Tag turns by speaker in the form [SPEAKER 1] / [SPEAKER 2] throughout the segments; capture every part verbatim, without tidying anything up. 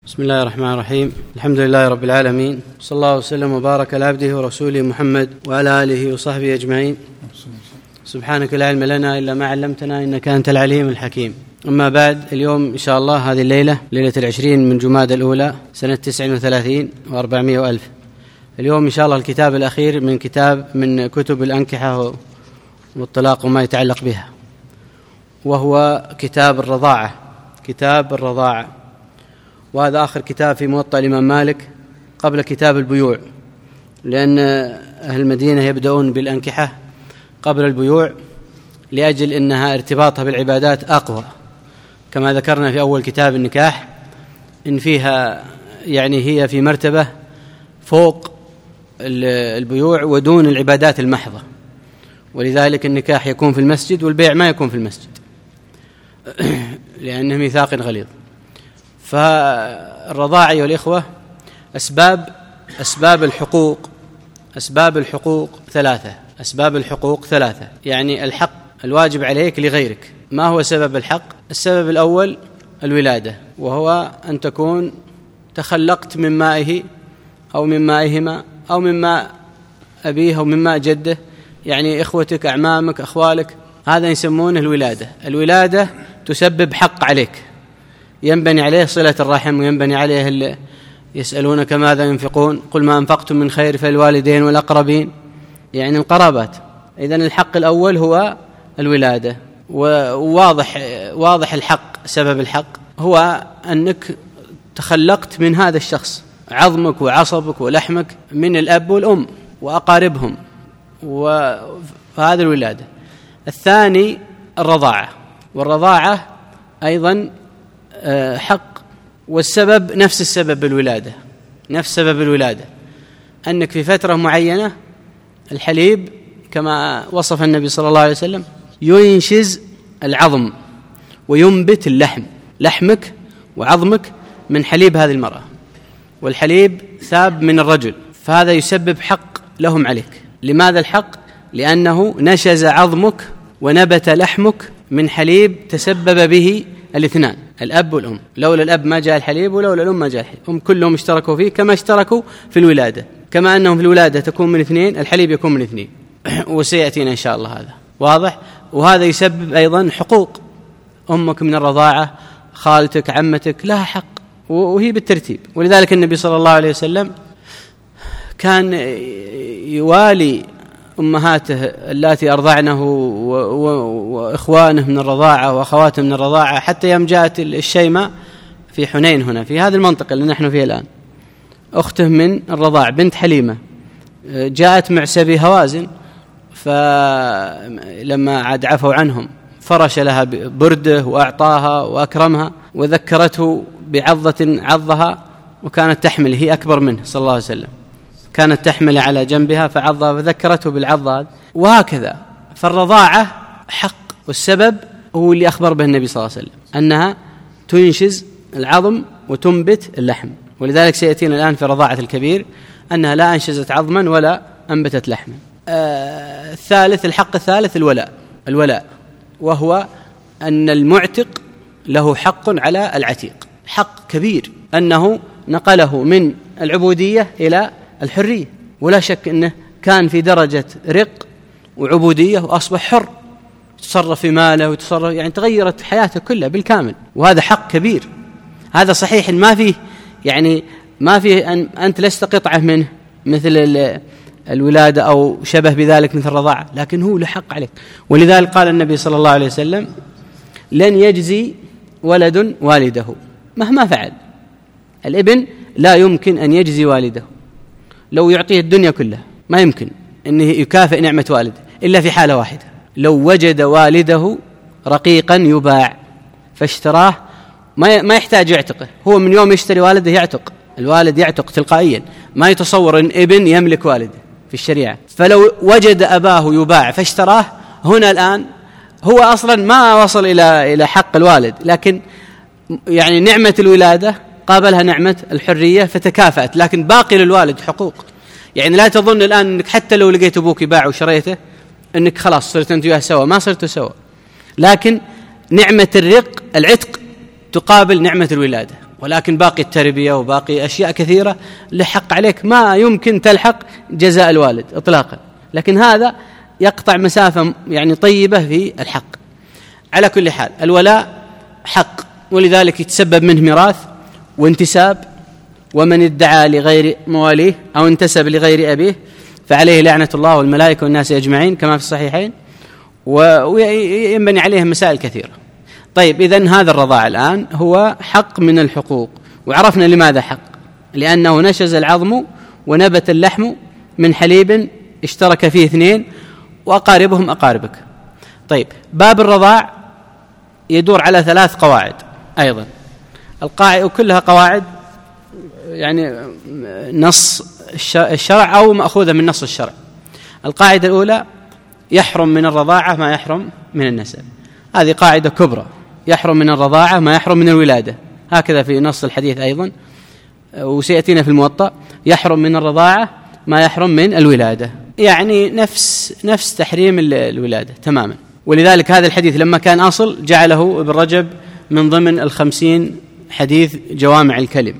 [SPEAKER 1] بسم الله الرحمن الرحيم. الحمد لله رب العالمين، صلى الله وسلم وبارك على عبده ورسوله محمد وعلى آله وصحبه أجمعين. سبحانك لا علم لنا إلا ما علمتنا إنك أنت العليم الحكيم. أما بعد، اليوم إن شاء الله هذه الليلة ليلة العشرين من جمادى الأولى سنة تسع وثلاثين وأربعمائة وألف. اليوم إن شاء الله الكتاب الأخير من كتاب من كتب الأنكحة والطلاق وما يتعلق بها، وهو كتاب الرضاعة. كتاب الرضاعة، وهذا آخر كتاب في موطأ الإمام مالك قبل كتاب البيوع، لأن أهل المدينة يبدأون بالأنكحة قبل البيوع لأجل أنها ارتباطها بالعبادات أقوى، كما ذكرنا في أول كتاب النكاح إن فيها يعني هي في مرتبة فوق البيوع ودون العبادات المحضة، ولذلك النكاح يكون في المسجد والبيع ما يكون في المسجد لأنه ميثاق غليظ. فالرضاعة أيها الإخوة أسباب أسباب الحقوق أسباب الحقوق ثلاثة أسباب الحقوق ثلاثة يعني الحق الواجب عليك لغيرك. ما هو سبب الحق؟ السبب الأول الولادة، وهو أن تكون تخلقت من مائه أو من مائهما أو من ماء أبيه أو من ماء جده، يعني إخوتك أعمامك أخوالك، هذا يسمونه الولادة. الولادة تسبب حق عليك، ينبني عليه صلة الرحم، وينبني عليه اللي يسألونك ماذا ينفقون قل ما أنفقتم من خير فالوالدين والأقربين، يعني القرابات. إذن الحق الأول هو الولادة، وواضح واضح الحق. سبب الحق هو أنك تخلقت من هذا الشخص، عظمك وعصبك ولحمك من الأب والأم وأقاربهم، وهذا الولادة. الثاني الرضاعة، والرضاعة أيضا حق، والسبب نفس السبب الولادة، نفس سبب الولادة، أنك في فترة معينة الحليب كما وصف النبي صلى الله عليه وسلم ينشز العظم وينبت اللحم، لحمك وعظمك من حليب هذه المرأة، والحليب ثاب من الرجل، فهذا يسبب حق لهم عليك. لماذا الحق؟ لأنه نشز عظمك ونبت لحمك من حليب تسبب به الاثنان، الأب والأم. لولا الأب ما جاء الحليب، ولولا الأم ما جاء الحليب. هم كلهم اشتركوا فيه كما اشتركوا في الولادة، كما أنهم في الولادة تكون من اثنين، الحليب يكون من اثنين وسيأتينا إن شاء الله هذا واضح. وهذا يسبب أيضا حقوق، أمك من الرضاعة، خالتك، عمتك لها حق، وهي بالترتيب. ولذلك النبي صلى الله عليه وسلم كان يوالي أمهاته اللاتي أرضعنه وإخوانه من الرضاعة وأخواته من الرضاعة، حتى يوم جاءت الشيماء في حنين هنا في هذه المنطقة اللي نحن فيها الآن، أخته من الرضاع بنت حليمة، جاءت مع سبي هوازن، فلما عاد عفوا عنهم فرش لها برده وأعطاها وأكرمها، وذكرته بعضة عضها، وكانت تحمل، هي أكبر منه صلى الله عليه وسلم، كانت تحمل على جنبها فعضها وذكرته بالعضة، وهكذا. فالرضاعة حق، والسبب هو اللي أخبر به النبي صلى الله عليه وسلم أنها تنشز العظم وتنبت اللحم. ولذلك سيأتينا الآن في رضاعة الكبير أنها لا أنشزت عظما ولا أنبتت لحما. آه الثالث الحق الثالث الولاء الولاء وهو أن المعتق له حق على العتيق، حق كبير، أنه نقله من العبودية إلى الحرية، ولا شك أنه كان في درجة رق وعبودية وأصبح حر، تصرف في ماله وتصرف، يعني تغيرت حياته كلها بالكامل، وهذا حق كبير. هذا صحيح ما فيه يعني ما فيه أن أنت لست قطعة منه مثل الولادة أو شبه بذلك مثل الرضاعة، لكن هو له حق عليك. ولذلك قال النبي صلى الله عليه وسلم لن يجزي ولد والده مهما فعل. الابن لا يمكن أن يجزي والده، لو يعطيه الدنيا كلها ما يمكن أنه يكافئ نعمة والده، إلا في حالة واحدة، لو وجد والده رقيقا يباع فاشتراه، ما يحتاج يعتقه، هو من يوم يشتري والده يعتق، الوالد يعتق تلقائيا، ما يتصور أن ابن يملك والده في الشريعة. فلو وجد أباه يباع فاشتراه، هنا الآن هو أصلا ما وصل إلى إلى حق الوالد، لكن يعني نعمة الولادة قابلها نعمة الحرية فتكافأت، لكن باقي للوالد حقوق. يعني لا تظن الآن أنك حتى لو لقيت أبوك يباع وشريته أنك خلاص صرت أنت وياه سوا، ما صرتوا سوا، لكن نعمة الرق العتق تقابل نعمة الولادة، ولكن باقي التربية وباقي أشياء كثيرة لحق عليك ما يمكن تلحق جزاء الوالد إطلاقا، لكن هذا يقطع مسافة يعني طيبة في الحق. على كل حال الولاء حق، ولذلك يتسبب منه ميراث وانتساب، ومن ادعى لغير مواليه أو انتسب لغير أبيه فعليه لعنة الله والملائكة والناس أجمعين كما في الصحيحين، وينبني عليه مسائل كثيرة. طيب إذن هذا الرضاع الآن هو حق من الحقوق، وعرفنا لماذا حق، لأنه نشز العظم ونبت اللحم من حليب اشترك فيه اثنين وأقاربهم أقاربك. طيب باب الرضاع يدور على ثلاث قواعد أيضا، القاعدة كلها قواعد يعني نص الشرع أو مأخوذة من نص الشرع. القاعدة الأولى يحرم من الرضاعة ما يحرم من النسب، هذه قاعدة كبرى، يحرم من الرضاعة ما يحرم من الولادة، هكذا في نص الحديث أيضا وسيأتينا في الموطأ، يحرم من الرضاعة ما يحرم من الولادة، يعني نفس نفس تحريم الولادة تماما. ولذلك هذا الحديث لما كان أصل جعله ابن رجب من ضمن الخمسين حديث جوامع الكلم،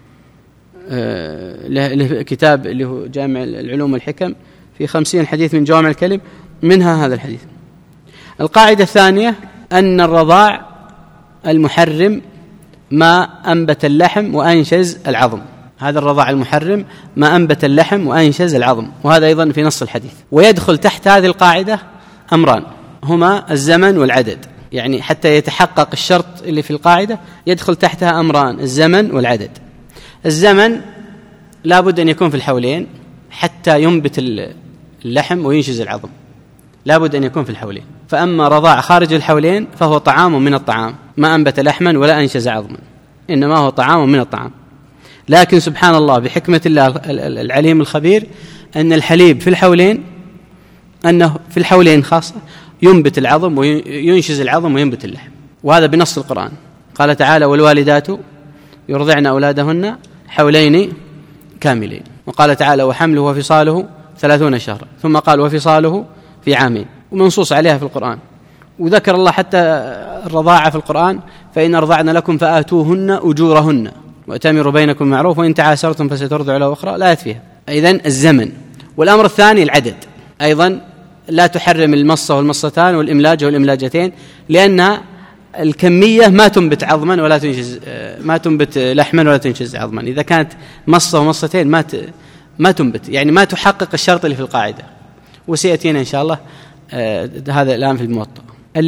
[SPEAKER 1] له كتاب اللي هو جامع العلوم والحكم في خمسين حديث من جوامع الكلم، منها هذا الحديث. القاعدة الثانية أن الرضاع المحرم ما أنبت اللحم وأنشز العظم، هذا الرضاع المحرم ما أنبت اللحم وأنشز العظم، وهذا أيضا في نص الحديث. ويدخل تحت هذه القاعدة أمران هما الزمن والعدد، يعني حتى يتحقق الشرط اللي في القاعدة يدخل تحتها أمران الزمن والعدد. الزمن لا بد أن يكون في الحولين حتى ينبت اللحم وينشز العظم، لا بد أن يكون في الحولين. فأما رضاع خارج الحولين فهو طعام من الطعام، ما أنبت لحما ولا أنشز عظما، إنما هو طعام من الطعام. لكن سبحان الله بحكمة الله العليم الخبير أن الحليب في الحولين أنه في الحولين خاصة ينبت العظم وينشز العظم وينبت اللحم، وهذا بنص القرآن. قال تعالى والوالدات يرضعن أولادهن حولين كاملين، وقال تعالى وحمله وفصاله ثلاثون شهرا، ثم قال وفصاله في عامين، ومنصوص عليها في القرآن. وذكر الله حتى الرضاعة في القرآن فإن أرضعن لكم فآتوهن أجورهن وأتمروا بينكم معروف وإن تعاسرتم فسترضع له أخرى، لا فيها. إذن الزمن. والأمر الثاني العدد، أيضا لا تحرم المصة والمصتان والإملاج والإملاجتين، لأن الكمية ما تنبت عظما ولا تنشز، ما تنبت لحما ولا تنشز عظما. إذا كانت مصة ومصتين ما ما تنبت، يعني ما تحقق الشرط اللي في القاعدة، وسيأتينا إن شاء الله هذا الآن في الموطأ.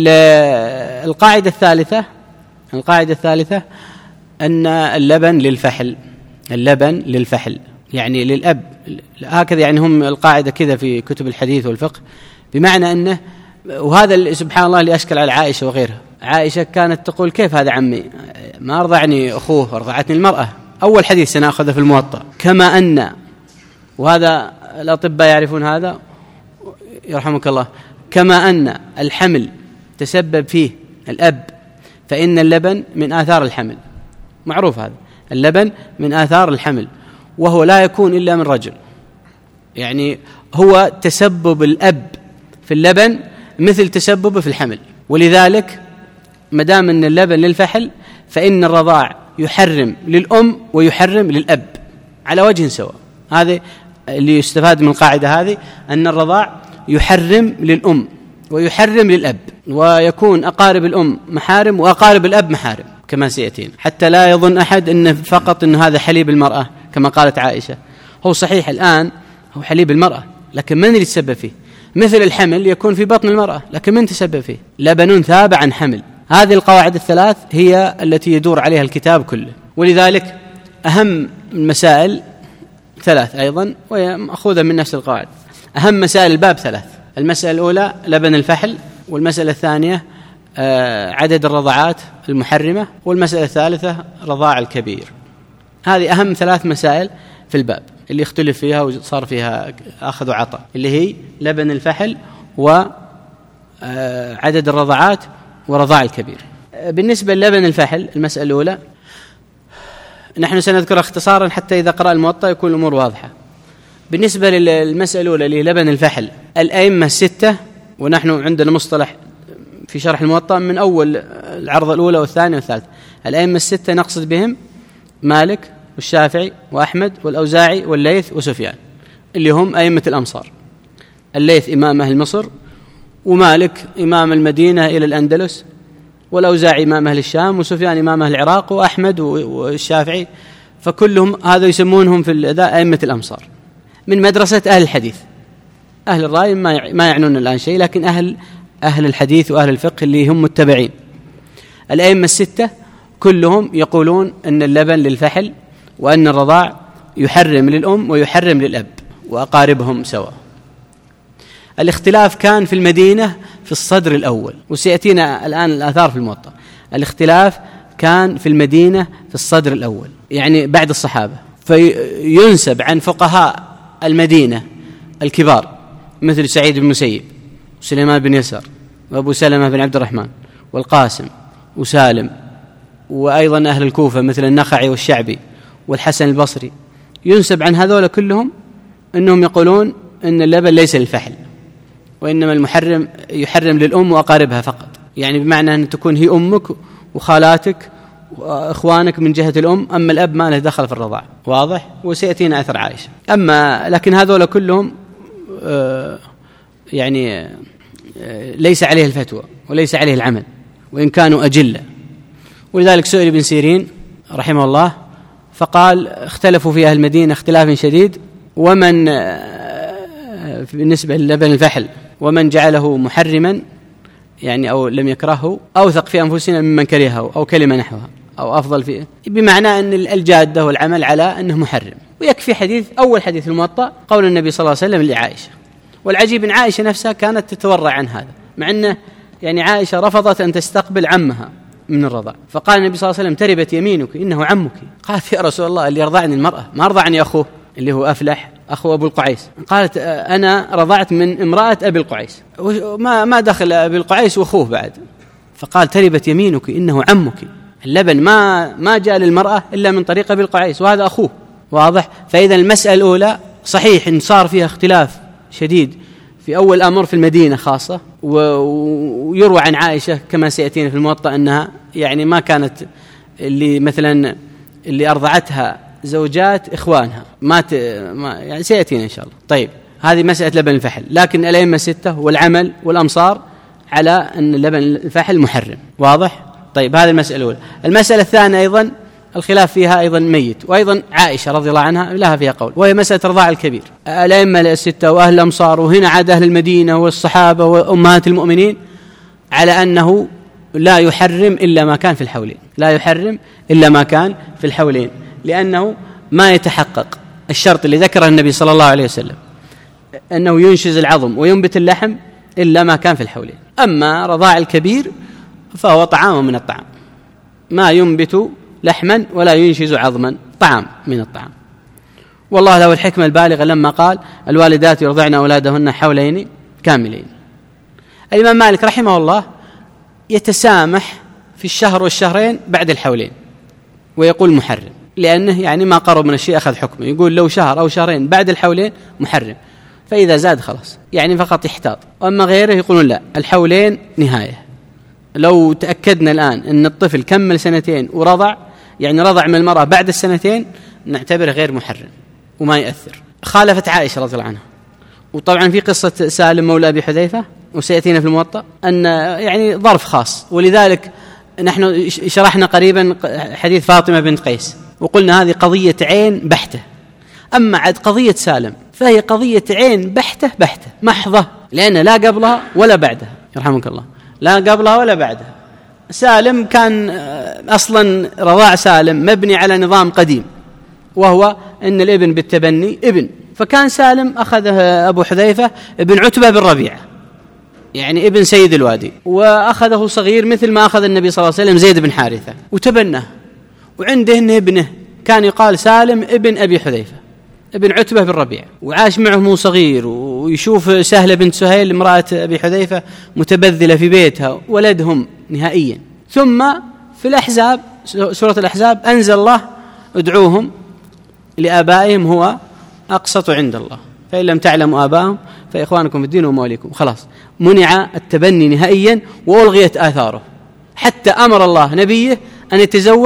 [SPEAKER 1] القاعدة الثالثة القاعدة الثالثة أن اللبن للفحل، اللبن للفحل يعني للأب، هكذا يعني هم القاعدة كذا في كتب الحديث والفقه، بمعنى أنه، وهذا سبحان الله اللي أشكل على عائشة وغيرها. عائشة كانت تقول كيف هذا عمي ما أرضعني أخوه أرضعتني المرأة، أول حديث سنأخذه في الموطأ. كما أن، وهذا الأطباء يعرفون هذا يرحمك الله، كما أن الحمل تسبب فيه الأب فإن اللبن من آثار الحمل، معروف هذا، اللبن من آثار الحمل، وهو لا يكون إلا من رجل، يعني هو تسبب الأب في اللبن مثل تسببه في الحمل. ولذلك مدام أن اللبن للفحل فإن الرضاع يحرم للأم ويحرم للأب على وجه سواء. هذا اللي يستفاد من القاعدة هذه، أن الرضاع يحرم للأم ويحرم للأب، ويكون أقارب الأم محارم وأقارب الأب محارم كما سيأتين، حتى لا يظن أحد أن فقط أن هذا حليب المرأة كما قالت عائشة. هو صحيح الآن هو حليب المرأة، لكن من اللي يتسبب فيه؟ مثل الحمل يكون في بطن المرأة، لكن من تسبب فيه؟ لبن ثاب عن حمل. هذه القواعد الثلاث هي التي يدور عليها الكتاب كله. ولذلك أهم المسائل ثلاث أيضا، وهي مأخوذة من نفس القواعد. أهم مسائل الباب ثلاث: المسألة الأولى لبن الفحل، والمسألة الثانية عدد الرضعات المحرمة، والمسألة الثالثة رضاع الكبير. هذه أهم ثلاث مسائل في الباب اللي اختلف فيها وصار فيها أخذ وعطاء، اللي هي لبن الفحل وعدد الرضعات ورضاع الكبير. بالنسبة للبن الفحل المسألة الأولى نحن سنذكر اختصارا حتى إذا قرأ الموطأ يكون الأمور واضحة. بالنسبة للمسألة الأولى اللي لبن الفحل، الأئمة الستة، ونحن عندنا مصطلح في شرح الموطأ من أول العرضة الأولى والثانية والثالثة، الأئمة الستة نقصد بهم مالك والشافعي وأحمد والأوزاعي والليث وسفيان، اللي هم أئمة الأمصار. الليث إمام أهل مصر، ومالك إمام المدينة إلى الأندلس، والأوزاعي إمام أهل الشام، وسفيان إمام أهل العراق، وأحمد والشافعي، فكلهم هذا يسمونهم في الأداء أئمة الأمصار، من مدرسة أهل الحديث. أهل الرأي ما يعنون الآن شيء، لكن أهل أهل الحديث وأهل الفقه اللي هم متبعين. الأئمة الستة كلهم يقولون أن اللبن للفحل، وأن الرضاع يحرم للأم ويحرم للأب وأقاربهم سواء. الاختلاف كان في المدينة في الصدر الأول، وسيأتينا الآن الآثار في الموطأ. الاختلاف كان في المدينة في الصدر الأول، يعني بعد الصحابة، فينسب عن فقهاء المدينة الكبار مثل سعيد بن المسيب وسليمان بن يسار وأبو سلمة بن عبد الرحمن والقاسم وسالم، وأيضا أهل الكوفة مثل النخعي والشعبي والحسن البصري، ينسب عن هذول كلهم أنهم يقولون أن اللبن ليس للفحل، وإنما المحرم يحرم للأم وأقاربها فقط، يعني بمعنى أن تكون هي أمك وخالاتك وإخوانك من جهة الأم، أما الأب ما له دخل في الرضاع. واضح؟ وسيأتينا أثر عائشة. أما لكن هذول كلهم آه يعني آه ليس عليه الفتوى وليس عليه العمل، وإن كانوا أجلة. ولذلك سئل ابن سيرين رحمه الله فقال: اختلفوا في أهل المدينة اختلاف شديد، ومن آه بالنسبة للبن الفحل ومن جعله محرما يعني أو لم يكرهه أوثق في أنفسنا ممن كرهه، أو كلمة نحوها، أو أفضل فيه، بمعنى أن الجادة والعمل على أنه محرم. ويكفي حديث أول حديث الموطأ قول النبي صلى الله عليه وسلم لعائشة. والعجيب أن عائشة نفسها كانت تتورع عن هذا، مع أنه يعني عائشة رفضت أن تستقبل عمها من الرضاع، فقال النبي صلى الله عليه وسلم: تربت يمينك إنه عمك. قالت: يا رسول الله، اللي يرضعني المرأة ما رضعني أخوه اللي هو أفلح أخو أبو القعيس. قالت: أنا رضعت من امرأة أبي القعيس، ما ما دخل أبي القعيس وأخوه بعد. فقال: تربت يمينك إنه عمك. اللبن ما ما جاء للمرأة إلا من طريق أبي القعيس، وهذا أخوه. واضح؟ فإذا المسألة الأولى صحيح إن صار فيها اختلاف شديد في أول الأمر في المدينة خاصة، ويروى عن عائشة كما سيأتينا في الموطأ أنها يعني ما كانت اللي مثلا اللي أرضعتها زوجات إخوانها ما, ت... ما يعني سيأتينا إن شاء الله. طيب، هذه مسألة لبن الفحل، لكن الأئمة الستة والعمل والأمصار على أن لبن الفحل محرم. واضح؟ طيب، هذه المسألة الأولى. المسألة الثانية أيضا الخلاف فيها أيضا ميت، وأيضا عائشة رضي الله عنها لها فيها قول، وهي مسألة رضاع الكبير. الأئمة الستة وأهل الأمصار، وهنا عاد أهل المدينة والصحابة وأمهات المؤمنين، على أنه لا يحرم إلا ما كان في الحولين، لا يحرم إلا ما كان في الحولين، لأنه ما يتحقق الشرط اللي ذكره النبي صلى الله عليه وسلم أنه ينشز العظم وينبت اللحم إلا ما كان في الحولين. أما رضاع الكبير فهو طعام من الطعام، ما ينبت لحما ولا ينشز عظما، طعام من الطعام. والله له الحكمة البالغة لما قال: الوالدات يرضعن أولادهن حولين كاملين. الإمام مالك رحمه الله يتسامح في الشهر والشهرين بعد الحولين، ويقول محرم، لأنه يعني ما قرب من الشيء أخذ حكمه. يقول لو شهر أو شهرين بعد الحولين محرم، فإذا زاد خلاص يعني فقط يحتاط. وأما غيره يقولون لا، الحولين نهاية. لو تأكدنا الآن أن الطفل كمل سنتين ورضع، يعني رضع من المرأة بعد السنتين، نعتبره غير محرم وما يأثر. خالفت عائشة رضي الله عنها. وطبعا في قصة سالم مولى أبي حذيفة وسيأتينا في الموطأ أن يعني ظرف خاص، ولذلك نحن شرحنا قريبا حديث فاطمة بنت قيس وقلنا هذه قضية عين بحتة. أما عد قضية سالم فهي قضية عين بحتة بحتة محضة، لأن لا قبلها ولا بعدها، يرحمك الله، لا قبلها ولا بعدها. سالم كان أصلا رضاع سالم مبني على نظام قديم، وهو أن الابن بالتبني ابن، فكان سالم أخذه أبو حذيفة ابن عتبة بن ربيعة، يعني ابن سيد الوادي، وأخذه صغير مثل ما أخذ النبي صلى الله عليه وسلم زيد بن حارثة وتبناه، وعنده إن ابنه كان يقال سالم ابن أبي حذيفة ابن عتبة بن ربيعة، وعاش معه صغير، ويشوف سهلة بنت سهيل امرأة أبي حذيفة متبذلة في بيتها، ولدهم نهائيا. ثم في الأحزاب، سورة الأحزاب، أنزل الله: ادعوهم لآبائهم هو أقسط عند الله، فإن لم تعلموا آبائهم فإخوانكم في الدين ومواليكم. خلاص، منع التبني نهائيا وألغيت آثاره، حتى أمر الله نبيه أن يتزوج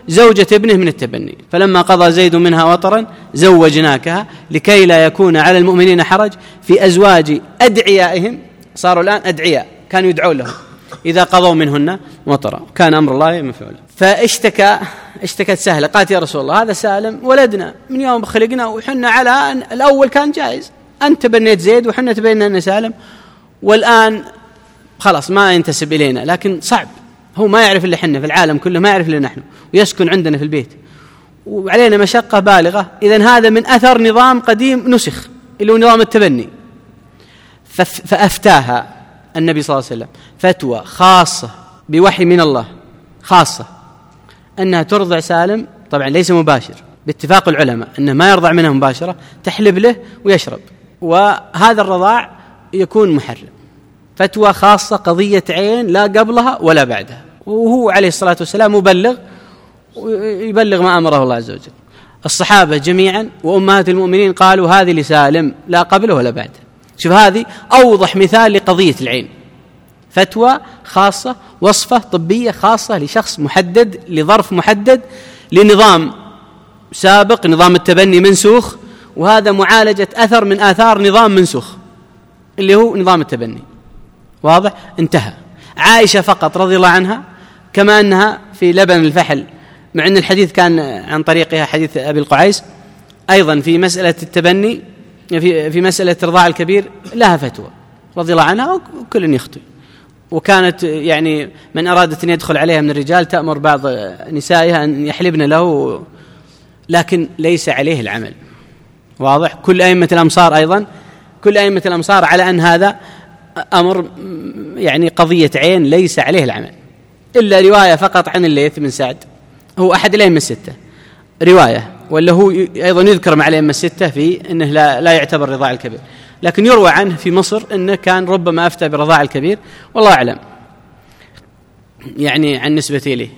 [SPEAKER 1] زوجة ابنه من التبني. فلما قضى زيد منها وطرا زوجناكها لكي لا يكون على المؤمنين حرج في أزواج أدعيائهم. صاروا الآن أدعياء كانوا يدعون لهم إذا قضوا منهن وطرا، كان أمر الله مفعولا. فاشتكى اشتكت سهلة قالت يا رسول الله هذا سالم ولدنا من يوم خلقنا وحنا على أن الأول كان جائز، أنت تبنيت زيد وحنا تبنينا أنه سالم والآن خلاص ما ينتسب إلينا، لكن صعب هو ما يعرف اللي حنا في العالم كله، ما يعرف اللي نحن ويسكن عندنا في البيت وعلينا مشقة بالغة. إذن هذا من أثر نظام قديم نسخ اللي هو نظام التبني. فأفتاها النبي صلى الله عليه وسلم فتوى خاصة بوحي من الله خاصة أنها ترضع سالم، طبعا ليس مباشر باتفاق العلماء أنه ما يرضع منها مباشرة، تحلب له ويشرب، وهذا الرضاع يكون محرم. فتوى خاصة قضية عين لا قبلها ولا بعدها، وهو عليه الصلاة والسلام مبلغ ويبلغ ما أمره الله عز وجل. الصحابة جميعا وأمهات المؤمنين قالوا هذه لسالم لا قبله ولا بعده. شوف هذه أوضح مثال لقضية العين، فتوى خاصة وصفة طبية خاصة لشخص محدد لظرف محدد لنظام سابق، نظام التبني منسوخ، وهذا معالجة أثر من آثار نظام منسوخ اللي هو نظام التبني. واضح؟ انتهى. عائشة فقط رضي الله عنها كما أنها في لبن الفحل، مع أن الحديث كان عن طريقها حديث أبي القعيس، أيضا في مسألة التبني في في مسألة رضاع الكبير لها فتوى رضي الله عنها، وكل يخطئ. وكانت يعني من أرادت أن يدخل عليها من الرجال تأمر بعض نسائها أن يحلبن له، لكن ليس عليه العمل. واضح؟ كل أئمة الأمصار أيضا كل أئمة الأمصار على أن هذا أمر يعني قضية عين ليس عليه العمل، إلا رواية فقط عن الليث بن سعد، هو أحد الأئمة الستة رواية، ولا هو أيضا يذكر مع الأئمة الستة في أنه لا, لا يعتبر رضاع الكبير، لكن يروى عنه في مصر أنه كان ربما أفتى برضاع الكبير، والله أعلم يعني عن نسبة إليه،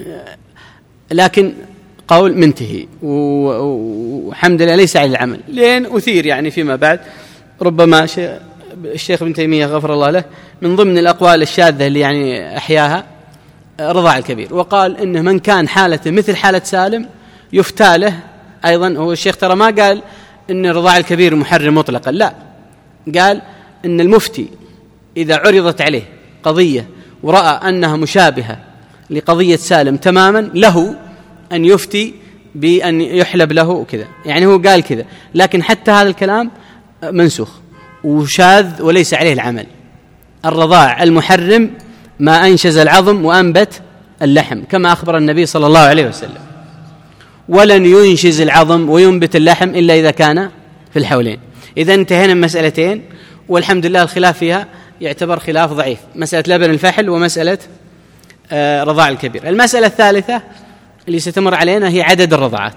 [SPEAKER 1] لكن قول منتهي وحمد لله ليس على العمل. لين أثير يعني فيما بعد ربما الشيخ ابن تيمية غفر الله له من ضمن الأقوال الشاذة اللي يعني أحياها رضاع الكبير، وقال إنه من كان حالته مثل حالة سالم يفتى له أيضا. هو الشيخ ترى ما قال إن رضاع الكبير محرم مطلقا، لا، قال إن المفتي إذا عرضت عليه قضية ورأى أنها مشابهة لقضية سالم تماما له أن يفتي بأن يحلب له وكذا، يعني هو قال كذا، لكن حتى هذا الكلام منسوخ وشاذ وليس عليه العمل. الرضاع المحرم ما أنشز العظم وأنبت اللحم، كما أخبر النبي صلى الله عليه وسلم، ولن ينشز العظم وينبت اللحم إلا إذا كان في الحولين. إذا انتهينا من مسألتين، والحمد لله الخلاف فيها يعتبر خلاف ضعيف، مسألة لبن الفحل ومسألة آه رضاع الكبير. المسألة الثالثة اللي ستمر علينا هي عدد الرضعات.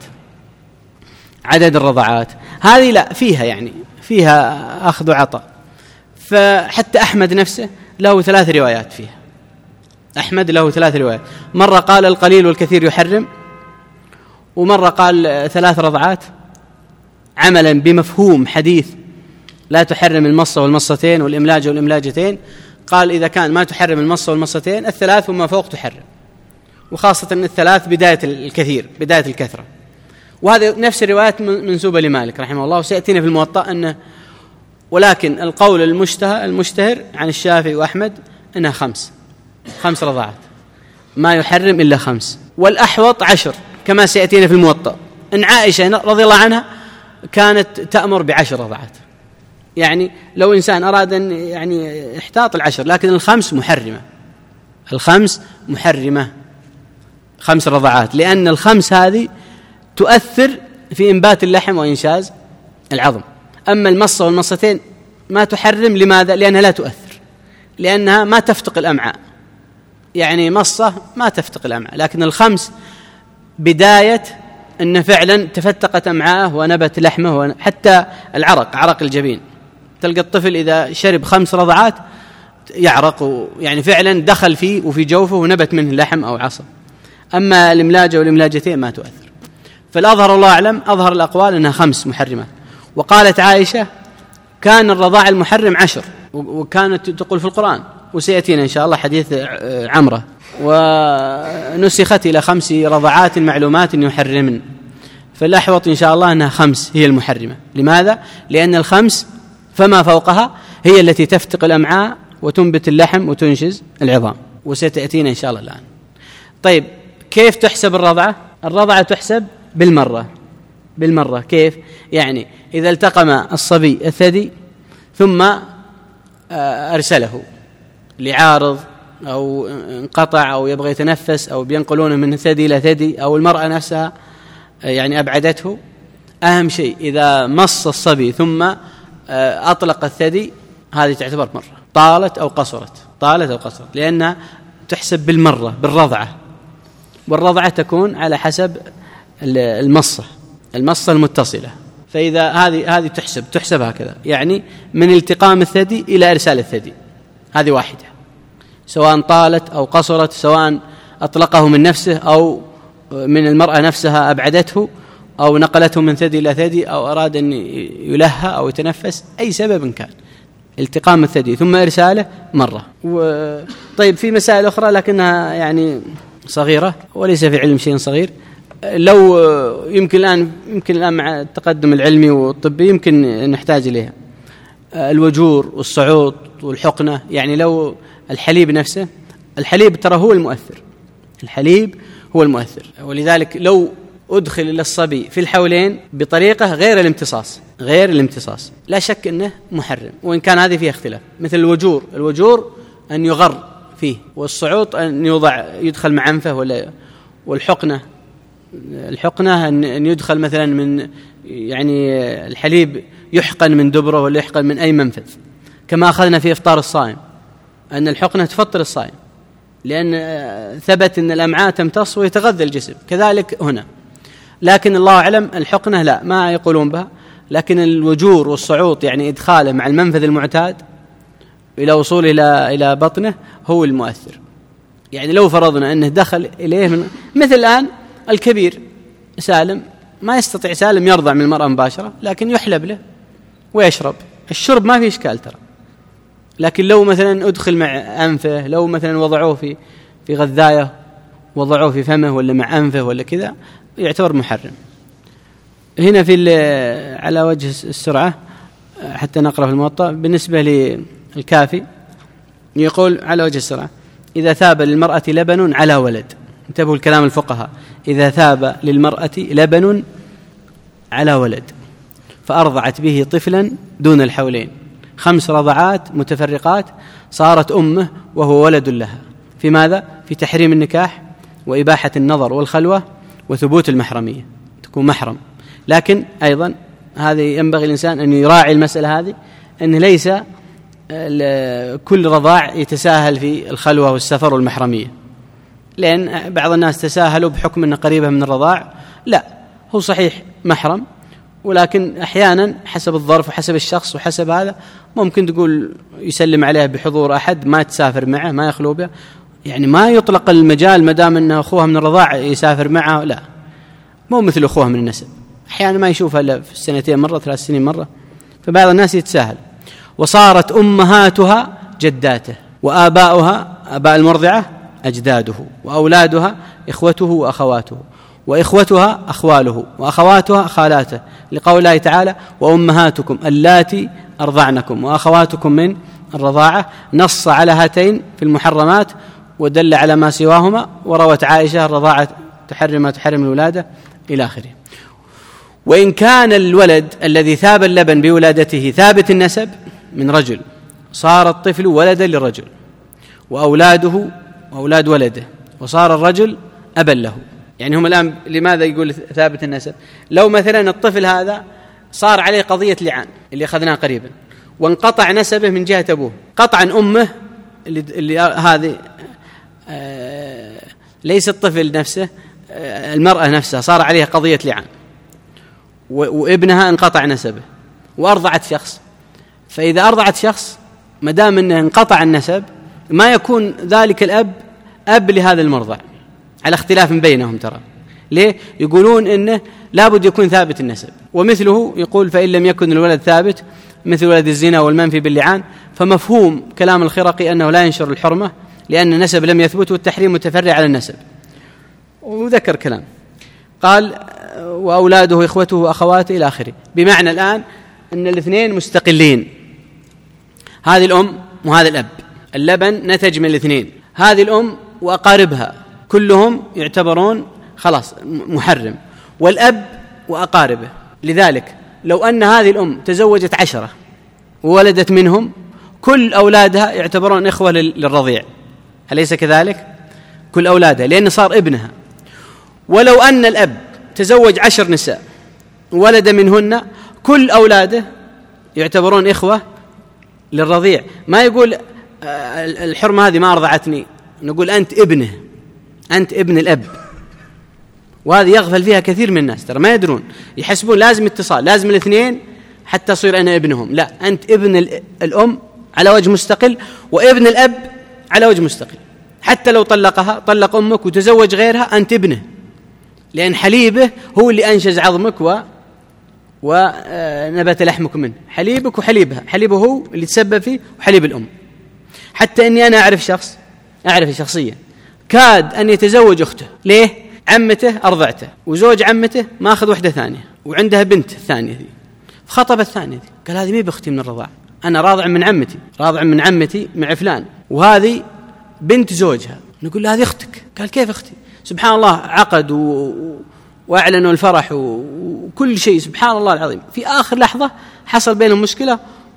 [SPEAKER 1] عدد الرضعات هذه لا فيها يعني فيها أخذ وعطاء، فحتى أحمد نفسه له ثلاث روايات فيها. أحمد له ثلاث روايات، مرة قال القليل والكثير يحرم، ومرة قال ثلاث رضعات عملا بمفهوم حديث لا تحرم المصة والمصتين والإملاج والإملاجتين، قال إذا كان ما تحرم المصة والمصتين الثلاث وما فوق تحرم، وخاصة أن الثلاث بداية الكثير بداية الكثرة. وهذا نفس الروايات منسوبة لمالك رحمه الله، وسيأتينا في الموطأ أنه ولكن القول المشتهر المشتهر عن الشافعي وأحمد أنها خمس خمس رضعات ما يحرم إلا خمس، والأحوط عشر كما سيأتينا في الموطأ. أن عائشة رضي الله عنها كانت تأمر بعشر رضعات، يعني لو إنسان أراد أن يعني احتاط العشر، لكن الخمس محرمة، الخمس محرمة خمس رضعات، لأن الخمس هذه تؤثر في إنبات اللحم وإنشاز العظم. أما المصة والمصتين ما تحرم، لماذا؟ لأنها لا تؤثر، لأنها ما تفتق الأمعاء، يعني مصة ما تفتق الأمعاء، لكن الخمس بداية أن فعلا تفتقت أمعاءه ونبت لحمه، حتى العرق عرق الجبين، تلقى الطفل إذا شرب خمس رضعات يعرق، يعني فعلا دخل فيه وفي جوفه ونبت منه لحم أو عصب. أما الإملاجة والإملاجتين ما تؤثر. فالأظهر الله أعلم أظهر الأقوال أنها خمس محرمات. وقالت عائشة كان الرضاع المحرم عشر، وكانت تقول في القرآن، وسيأتينا إن شاء الله حديث عمرة ونسخت إلى خمس رضعات معلومات يحرمن، فالأحوط إن شاء الله أنها خمس هي المحرمة. لماذا؟ لأن الخمس فما فوقها هي التي تفتق الأمعاء وتنبت اللحم وتنشز العظام، وستأتينا إن شاء الله الآن. طيب كيف تحسب الرضعة؟ الرضعة تحسب بالمرة. بالمرة كيف؟ يعني إذا التقم الصبي الثدي ثم أرسله لعارض أو انقطع أو يبغى يتنفس أو بينقلونه من ثدي إلى ثدي أو المرأة نفسها يعني أبعدته، أهم شيء إذا مص الصبي ثم أطلق الثدي هذه تعتبر مرة، طالت أو قصرت، طالت أو قصرت، لأنها تحسب بالمرة بالرضعة، والرضعة تكون على حسب المصة المصة المتصلة. فإذا هذه هذه تحسب تحسب هكذا، يعني من التقام الثدي إلى إرسال الثدي، هذه واحدة، سواء طالت أو قصرت، سواء أطلقه من نفسه أو من المرأة نفسها أبعدته أو نقلته من ثدي إلى ثدي أو أراد أن يلهى أو يتنفس، أي سبب كان، التقام الثدي ثم إرساله مرة. طيب في مسائل أخرى لكنها يعني صغيرة وليس في علم شيء صغير، لو يمكن الآن يمكن الآن مع التقدم العلمي والطبي يمكن نحتاج إليها، الوجور والصعود والحقنة. يعني لو الحليب نفسه، الحليب ترى هو المؤثر، الحليب هو المؤثر، ولذلك لو أدخل إلى الصبي في الحولين بطريقة غير الامتصاص غير الامتصاص لا شك أنه محرم، وإن كان هذه فيها اختلاف. مثل الوجور، الوجور أن يغر فيه، والصعود أن يوضع يدخل مع أنفه، ولا والحقنة الحقنة أن يدخل مثلا من يعني الحليب يحقن من دبره ولا يحقن من أي منفذ، كما أخذنا في إفطار الصائم أن الحقنة تفطر الصائم، لأن ثبت أن الأمعاء تمتص ويتغذى الجسم، كذلك هنا. لكن الله أعلم الحقنة لا ما يقولون بها، لكن الوجور والصعود يعني إدخاله مع المنفذ المعتاد إلى وصول إلى إلى بطنه هو المؤثر. يعني لو فرضنا أنه دخل إليه من مثل الآن الكبير سالم ما يستطيع سالم يرضع من المرأة مباشرة، لكن يحلب له ويشرب، الشرب ما في إشكال ترى. لكن لو مثلا أدخل مع أنفه، لو مثلا وضعوه في في غذاية وضعوه في فمه ولا مع أنفه ولا كذا، يعتبر محرم. هنا في على وجه السرعة حتى نقرأ في الموطأ بالنسبة للكافي يقول على وجه السرعة: إذا ثاب للمرأة لبن على ولد، انتبهوا الكلام الفقهاء، إذا ثاب للمرأة لبن على ولد فأرضعت به طفلا دون الحولين خمس رضعات متفرقات صارت أمه وهو ولد لها، في ماذا؟ في تحريم النكاح وإباحة النظر والخلوة وثبوت المحرمية، تكون محرم. لكن أيضا هذه ينبغي الإنسان أن يراعي المسألة هذه، أن ليس كل رضاع يتساهل في الخلوة والسفر والمحرمية، لأن بعض الناس تساهلوا بحكم أنه قريبة من الرضاع، لا، هو صحيح محرم، ولكن أحيانا حسب الظرف وحسب الشخص وحسب هذا ممكن تقول يسلم عليها بحضور أحد، ما تسافر معه، ما يخلو به، يعني ما يطلق المجال ما دام أن أخوها من الرضاع يسافر معه، لا، مو مثل أخوها من النسب، أحيانا ما يشوفها إلا في السنتين مرة، ثلاث سنين مرة، فبعض الناس يتساهل. وصارت أمهاتها جداته، وآباؤها آباء المرضعة أجداده، وأولادها إخوته وأخواته، وإخوتها أخواله، وأخواتها خالاته، لقول الله تعالى: وأمهاتكم اللاتي أرضعنكم وأخواتكم من الرضاعة. نص على هاتين في المحرمات ودل على ما سواهما، وروت عائشة: الرضاعة تحرم تحرم الولادة إلى آخره. وإن كان الولد الذي ثاب اللبن بولادته ثابت النسب من رجل، صار الطفل ولدا للرجل وأولاده وأولاد ولده، وصار الرجل أبا له. يعني هم الآن لماذا يقول ثابت النسب؟ لو مثلا الطفل هذا صار عليه قضية لعان اللي أخذناه قريبا، وانقطع نسبه من جهة أبوه، قطعا أمه اللي, اللي هذه آه ليس الطفل نفسه، آه المرأة نفسها صار عليها قضية لعان، وابنها انقطع نسبه وأرضعت شخص. فإذا أرضعت شخص ما دام أنه انقطع النسب، ما يكون ذلك الأب أب لهذا المرضع، على اختلاف بينهم ترى. ليه؟ يقولون إنه لابد يكون ثابت النسب، ومثله يقول: فإن لم يكن الولد ثابت مثل ولد الزنا والمنفي باللعان، فمفهوم كلام الخرقي أنه لا ينشر الحرمة لأن النسب لم يثبت والتحريم متفرع على النسب. وذكر كلام قال وأولاده إخوته وأخواته إلى آخره، بمعنى الآن أن الاثنين مستقلين، هذه الأم وهذا الأب، اللبن نتج من الاثنين، هذه الأم وأقاربها كلهم يعتبرون خلاص محرم، والأب وأقاربه. لذلك لو أن هذه الأم تزوجت عشرة وولدت منهم، كل أولادها يعتبرون إخوة للرضيع، أليس كذلك؟ كل أولادها، لأن صار ابنها. ولو أن الأب تزوج عشر نساء وولد منهن، كل أولاده يعتبرون إخوة للرضيع. ما يقول الحرمة هذه ما أرضعتني، نقول أنت ابنه، أنت ابن الأب. وهذه يغفل فيها كثير من الناس، ترى ما يدرون، يحسبون لازم اتصال، لازم الاثنين حتى أصير أنا ابنهم. لا، أنت ابن الأم على وجه مستقل، وابن الأب على وجه مستقل. حتى لو طلقها، طلق أمك وتزوج غيرها، أنت ابنه، لأن حليبه هو اللي أنشز عظمك و ونبت لحمك منه. حليبك وحليبها، حليبه هو اللي تسبب فيه وحليب الأم. حتى أني أنا أعرف شخص، أعرف شخصيا كاد أن يتزوج أخته. ليه؟ عمته أرضعته، وزوج عمته ما أخذ واحدة ثانية، وعندها بنت الثانية ذي، فخطب الثانية ذي، قال هذه مي بأختي من الرضاعة، أنا راضع من عمتي، راضع من عمتي مع فلان، وهذه بنت زوجها. نقول له هذه أختك. قال كيف أختي؟ سبحان الله، عقد و... وأعلنوا الفرح وكل شيء، سبحان الله العظيم. في آخر لحظة حصل بينهم مشكلة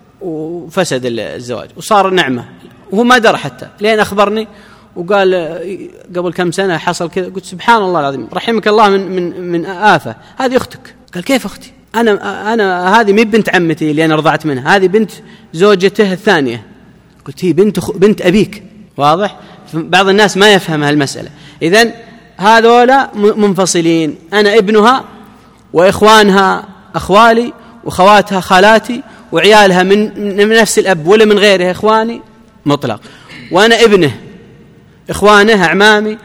[SPEAKER 1] وفسد الزواج وصار نعمة، وهو ما درى حتى، لين أخبرني وقال قبل كم سنة حصل كذا. قلت سبحان الله العظيم، رحمك الله من من من آفة، هذه أختك. قال كيف أختي؟ أنا أنا هذه مي بنت عمتي اللي أنا رضعت منها، هذه بنت زوجته الثانية. قلت هي بنت خ... بنت أبيك. واضح؟ بعض الناس ما يفهم هالمسألة. إذن هذولا منفصلين، أنا ابنها وإخوانها أخوالي وخواتها خالاتي وعيالها من, من نفس الأب ولا من غيره إخواني مطلق، وأنا ابنه، إخوانه أعمامي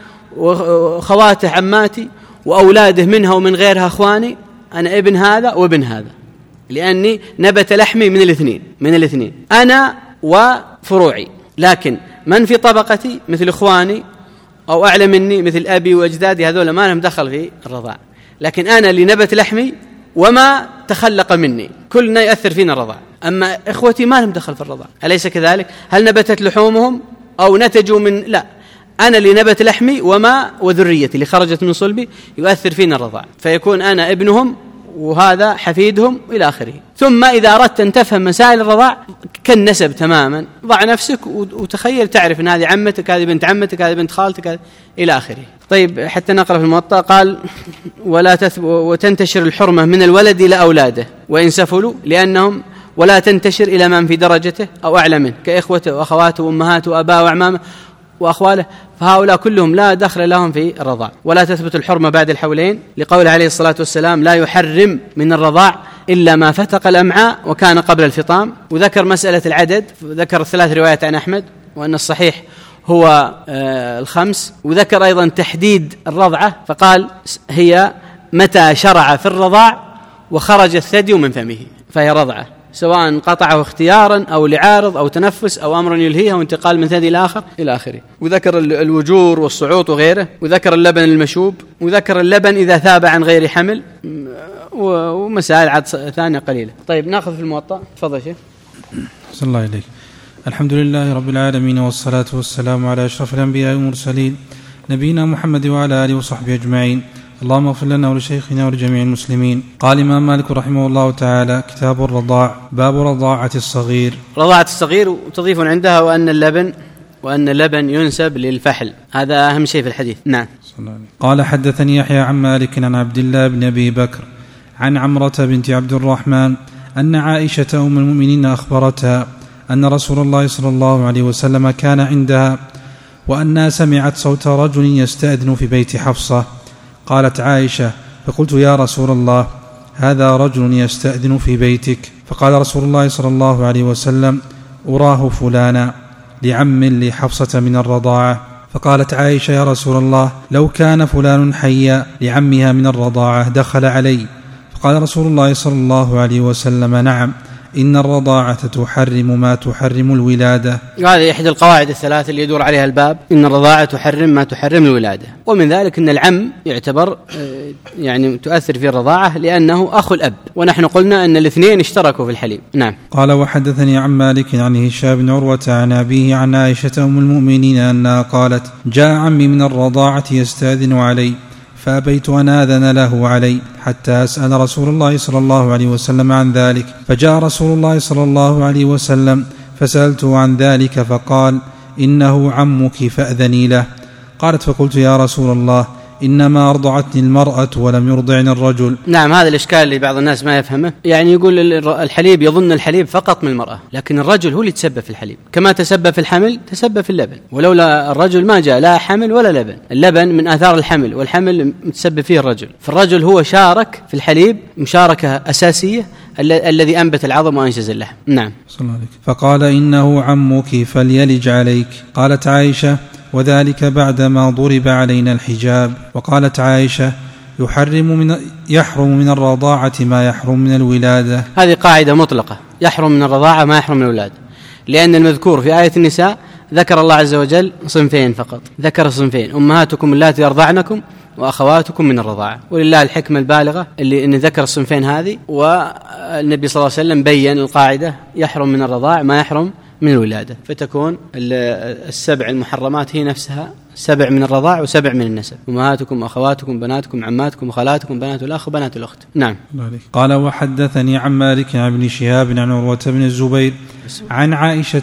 [SPEAKER 1] وخواته عماتي وأولاده منها ومن غيرها أخواني، أنا ابن هذا وابن هذا، لأني نبت لحمي من الاثنين من الاثنين أنا وفروعي. لكن من في طبقتي مثل إخواني أو أعلى مني مثل أبي وأجدادي، هذول ما لهم دخل في الرضاع، لكن أنا اللي نبت لحمي وما تخلق مني، كلنا يأثر فينا الرضاع. أما إخوتي ما لهم دخل في الرضاع، أليس كذلك؟ هل نبتت لحومهم أو نتجوا من؟ لا، أنا اللي نبت لحمي وما وذريتي اللي خرجت من صلبي يؤثر فينا الرضاع، فيكون أنا ابنهم وهذا حفيدهم إلى آخره. ثم إذا أردت أن تفهم مسائل الرضاع كالنسب تماما، ضع نفسك وتخيل، تعرف أن هذه عمتك، هذه بنت عمتك، هذه بنت خالتك، هذه إلى آخره. طيب حتى نقرأ في الموطأ، قال ولا تثب وتنتشر الحرمة من الولد إلى أولاده وإن سفلوا، لأنهم ولا تنتشر إلى من في درجته أو أعلى منه كإخوته وأخواته وأمهاته وأباه وأعمامه وأخواله، فهؤلاء كلهم لا دخل لهم في الرضاع. ولا تثبت الحرمة بعد الحولين، لقول عليه الصلاة والسلام لا يحرم من الرضاع إلا ما فتق الأمعاء وكان قبل الفطام. وذكر مسألة العدد، ذكر ثلاث روايات عن أحمد وأن الصحيح هو آه الخمس. وذكر أيضا تحديد الرضعة، فقال هي متى شرع في الرضاع وخرج الثدي من فمه فهي رضعة، سواء قطعه اختيارا أو لعارض أو تنفس أو أمر يلهيه أو انتقال من ثدي إلى آخر إلى آخره. وذكر الوجور والصعوط وغيره، وذكر اللبن المشوب، وذكر اللبن إذا ثاب عن غير حمل، ومسائل عاد ثانية قليلة. طيب نأخذ في الموطأ، تفضل شيخ.
[SPEAKER 2] صلى الله عليك. الحمد لله رب العالمين، والصلاة والسلام على أشرف الأنبياء والمرسلين نبينا محمد وعلى آله وصحبه أجمعين. اللهم اغفر لنا ولشيخنا ولجميع المسلمين. قال الإمام مالك رحمه الله تعالى: كتاب الرضاع، باب رضاعة الصغير.
[SPEAKER 1] رضاعة الصغير، وتضيف عندها وأن اللبن وأن اللبن ينسب للفحل، هذا أهم شيء في الحديث. نعم.
[SPEAKER 2] قال حدثني يحيى عن مالك عن عبد الله بن أبي بكر عن عمرة بنت عبد الرحمن أن عائشة أم المؤمنين أخبرتها أن رسول الله صلى الله عليه وسلم كان عندها وأنها سمعت صوت رجل يستأذن في بيت حفصة. قالت عائشة: فقلت يا رسول الله، هذا رجل يستأذن في بيتك. فقال رسول الله صلى الله عليه وسلم: أراه فلانا، لعم لحفصة من الرضاعة. فقالت عائشة: يا رسول الله، لو كان فلان حيا لعمها من الرضاعة دخل علي. فقال رسول الله صلى الله عليه وسلم: نعم، إن الرضاعة تحرم ما تحرم الولادة.
[SPEAKER 1] هذه إحدى القواعد الثلاث اللي يدور عليها الباب، إن الرضاعة تحرم ما تحرم الولادة. ومن ذلك أن العم يعتبر يعني تؤثر في الرضاعة لأنه أخو الأب، ونحن قلنا أن الاثنين اشتركوا في الحليب. نعم.
[SPEAKER 2] قال وحدثني عن مالك عن هشام بن عروة عن أبيه عن عائشة أم المؤمنين أنها قالت جاء عمي من الرضاعة يستأذن علي فأبيت أن آذن له علي حتى أسأل رسول الله صلى الله عليه وسلم عن ذلك، فجاء رسول الله صلى الله عليه وسلم فسألته عن ذلك فقال إنه عمك فأذني له. قالت فقلت يا رسول الله إنما أرضعتني المرأة ولم يرضعني الرجل.
[SPEAKER 1] نعم، هذا الإشكال اللي بعض الناس ما يفهمه، يعني يقول الحليب يظن الحليب فقط من المرأة، لكن الرجل هو اللي تسبب في الحليب، كما تسبب في الحمل تسبب في اللبن، ولولا الرجل ما جاء لا حمل ولا لبن. اللبن من آثار الحمل، والحمل متسبب فيه الرجل، فالرجل هو شارك في الحليب مشاركة أساسية الذي أنبت العظم وأنشز اللحم. نعم.
[SPEAKER 2] فقال إنه عمك فليلج عليك. قالت عائشة وذلك بعدما ضرب علينا الحجاب. وقالت عائشة يحرم من يحرم من الرضاعة ما يحرم من الولادة.
[SPEAKER 1] هذه قاعدة مطلقة، يحرم من الرضاعة ما يحرم من الولادة، لأن المذكور في آية النساء ذكر الله عز وجل صنفين فقط، ذكر صنفين: أمهاتكم اللاتي أرضعنكم وأخواتكم من الرضاعة. ولله الحكمة البالغة اللي إن ذكر الصنفين هذه، والنبي صلى الله عليه وسلم بيّن القاعدة يحرم من الرضاعة ما يحرم من الولادة، فتكون السبع المحرمات هي نفسها سبع من الرضاع وسبع من النسب: أمهاتكم أخواتكم بناتكم عماتكم وخالاتكم بنات الأخ وبنات الأخت. نعم.
[SPEAKER 2] قال وحدثني عن مالك عن ابن شهاب عن عروة بن الزبير عن عائشة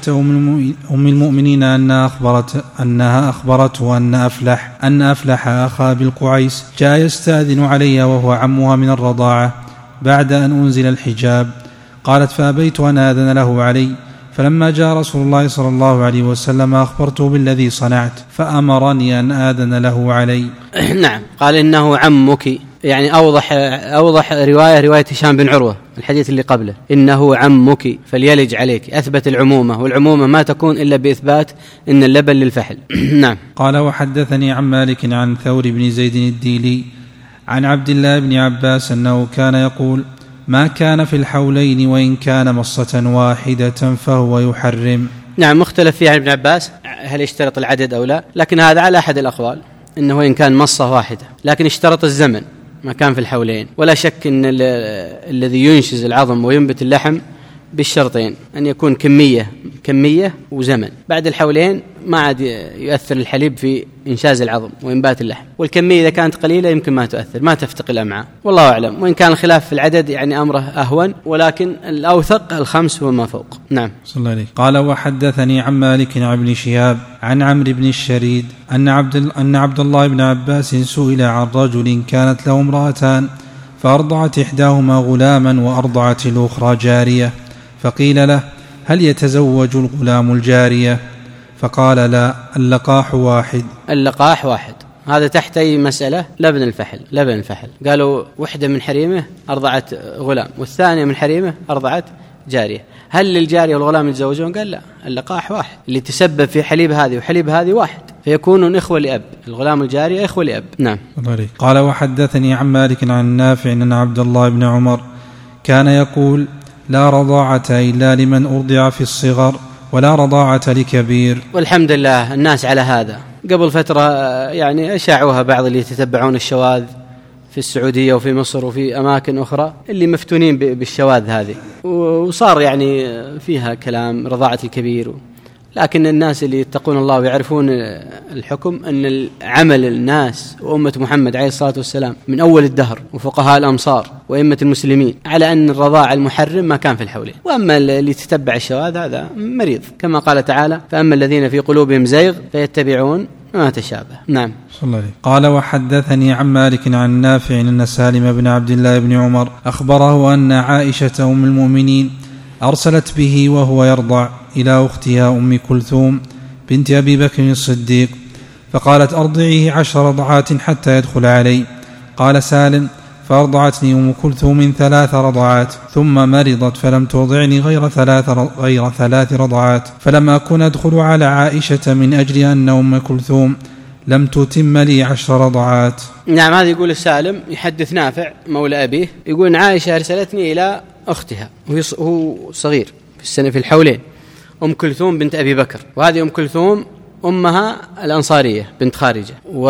[SPEAKER 2] أم المؤمنين أنها أخبرت أنها أخبرته أن أفلح أن أفلح أخا بالقعيس جاء يستأذن علي وهو عمها من الرضاعة بعد أن أنزل الحجاب. قالت فأبيت أن آذن له علي، فلما جاء رسول الله صلى الله عليه وسلم أخبرته بالذي صنعت فأمرني أن آذن له علي.
[SPEAKER 1] نعم. قال إنه عمك، يعني أوضح, أوضح رواية رواية هشام بن عروة الحديث اللي قبله، إنه عمك فليلج عليك، أثبت العمومة، والعمومة ما تكون إلا بإثبات إن اللبن للفحل. نعم.
[SPEAKER 2] قال وحدثني عن مالك عن ثور بن زيد الديلي عن عبد الله بن عباس أنه كان يقول ما كان في الحولين وإن كان مصة واحدة فهو يحرم.
[SPEAKER 1] نعم، مختلف فيها ابن عباس هل يشترط العدد أو لا، لكن هذا على أحد الأقوال إنه إن كان مصة واحدة، لكن اشترط الزمن ما كان في الحولين. ولا شك أن الذي ينشز العظم وينبت اللحم بالشرطين أن يكون كمية كمية وزمن. بعد الحولين ما عاد يؤثر الحليب في إنشاز العظم وإنبات اللحم، والكمية إذا كانت قليلة يمكن ما تؤثر، ما تفتق الأمعاء، والله أعلم. وإن كان الخلاف في العدد يعني أمره أهون، ولكن الأوثق الخمس وما فوق. نعم.
[SPEAKER 2] صلى الله عليه. قال وحدثني عن مالك عن ابن شهاب عن عمرو بن الشريد أن عبد أن عبد الله بن عباس سئل عن رجل كانت له امرأتان فأرضعت إحداهما غلاما وأرضعت الأخرى جارية، فقيل له هل يتزوج الغلام الجارية؟ فقال لا، اللقاح واحد.
[SPEAKER 1] اللقاح واحد، هذا تحت أي مسألة لبن الفحل. لبن الفحل قالوا وحدة من حريمه أرضعت غلام والثانية من حريمه أرضعت جارية، هل للجارية والغلام يتزوجون؟ قال لا، اللقاح واحد، اللي تسبب في حليب هذه وحليب هذه واحد، فيكونون إخوة لأب، الغلام الجارية إخوة لأب. نعم.
[SPEAKER 2] قال وحدثني عن مالك عن نافع أن عبد الله بن عمر كان يقول لا رضاعة إلا لمن أرضع في الصغر ولا رضاعة لكبير.
[SPEAKER 1] والحمد لله الناس على هذا. قبل فترة يعني أشاعوها بعض اللي يتتبعون الشواذ في السعودية وفي مصر وفي أماكن أخرى اللي مفتونين بالشواذ هذه، وصار يعني فيها كلام رضاعة الكبير، لكن الناس اللي يتقون الله ويعرفون الحكم أن عمل الناس وأمة محمد عليه الصلاة والسلام من أول الدهر وفقهاء الأمصار وأئمة المسلمين على أن الرضاع المحرم ما كان في الحولين. وأما اللي تتبع الشواذ هذا مريض، كما قال تعالى فأما الذين في قلوبهم زيغ فيتبعون ما تشابه. نعم.
[SPEAKER 2] قال وحدثني عن مالك عن نافع أن سالم بن عبد الله بن عمر أخبره أن عائشة أم المؤمنين أرسلت به وهو يرضع إلى أختها أم كلثوم بنت أبي بكر الصديق، فقالت أرضعيه عشر رضعات حتى يدخل علي. قال سالم فأرضعتني أم كلثوم ثلاث رضعات ثم مرضت فلم ترضعني غير ثلاث, غير ثلاث رضعات، فلم أكن أدخل على عائشة من أجل أن أم كلثوم لم تتم لي عشر رضعات.
[SPEAKER 1] نعم. هذا يقول السالم يحدث نافع مولى أبيه، يقول عائشة أرسلتني إلى أختها وهو صغير في السنة في الحولين، أم كلثوم بنت أبي بكر، وهذه أم كلثوم أمها الأنصارية بنت خارجة و...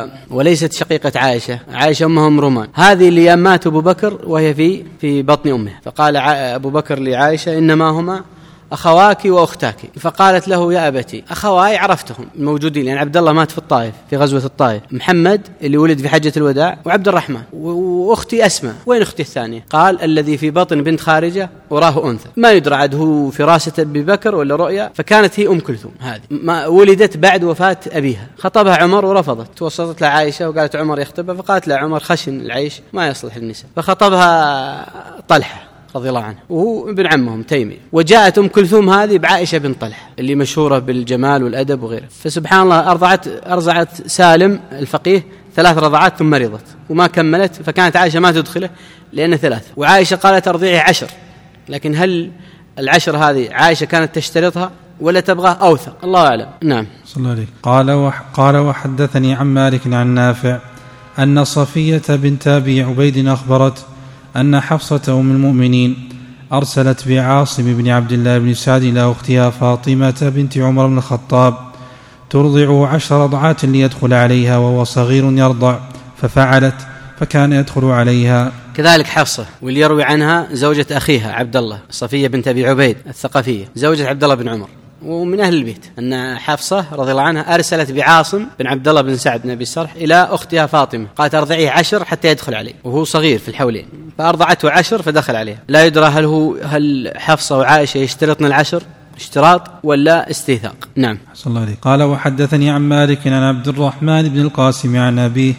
[SPEAKER 1] وليست شقيقة عائشة، عائشة أمها أم رومان. هذه اللي مات أبو بكر وهي في في بطن أمها، فقال أبو بكر لعائشة إنما هما أخواك وأختاك، فقالت له يا أبتي أخواي عرفتهم الموجودين، يعني عبد الله مات في الطائف في غزوة الطائف، محمد اللي ولد في حجة الوداع، وعبد الرحمن، وأختي أسماء. وين أختي الثانية؟ قال الذي في بطن بنت خارجة وراه أنثى، ما يدرى عاد هو فراسة أبي بكر ولا رؤيا، فكانت هي أم كلثوم. هذه ما ولدت بعد وفاة أبيها، خطبها عمر ورفضت، توسطت لعائشة وقالت عمر يخطبها، فقالت لا عمر خشن العيش ما يصلح النساء، فخطبها طلحة رضي الله عنه وهو ابن عمهم تيمي. وجاءت أم كلثوم هذه بعائشة بن طلحة اللي مشهورة بالجمال والأدب وغيره، فسبحان الله أرضعت أرضعت سالم الفقيه ثلاث رضعات ثم مرضت وما كملت، فكانت عائشة ما تدخله لأنه ثلاث، وعائشة قالت أرضعي عشر، لكن هل العشر هذه عائشة كانت تشترطها ولا تبغى أوثق؟ الله أعلم. نعم.
[SPEAKER 2] صلى الله عليه. قال وح قال وحدثني عن مالك عن نافع أن صفية بنت أبي عبيد أخبرت أن حفصة أم المؤمنين أرسلت بعاصم بن عبد الله بن سعد إلى أختها فاطمة بنت عمر بن الخطاب ترضع عشر رضعات ليدخل عليها وهو صغير يرضع، ففعلت فكان يدخل عليها.
[SPEAKER 1] كذلك حفصة، واللي يروي عنها زوجة أخيها عبد الله صفية بنت أبي عبيد الثقفية زوجة عبد الله بن عمر ومن أهل البيت، أن حفصة رضي الله عنها أرسلت بعاصم بن عبد الله بن سعد بن أبي الصرح إلى أختها فاطمة، قالت أرضعيه عشر حتى يدخل عليه وهو صغير في الحولين، فأرضعته عشر فدخل عليها. لا يدرى هل هو هل حفصة وعائشة يشترطن العشر اشتراط ولا استيثاق. نعم.
[SPEAKER 2] صلى الله عليه. قال وحدثني عن مالك عن عبد الرحمن بن القاسم عن أبيه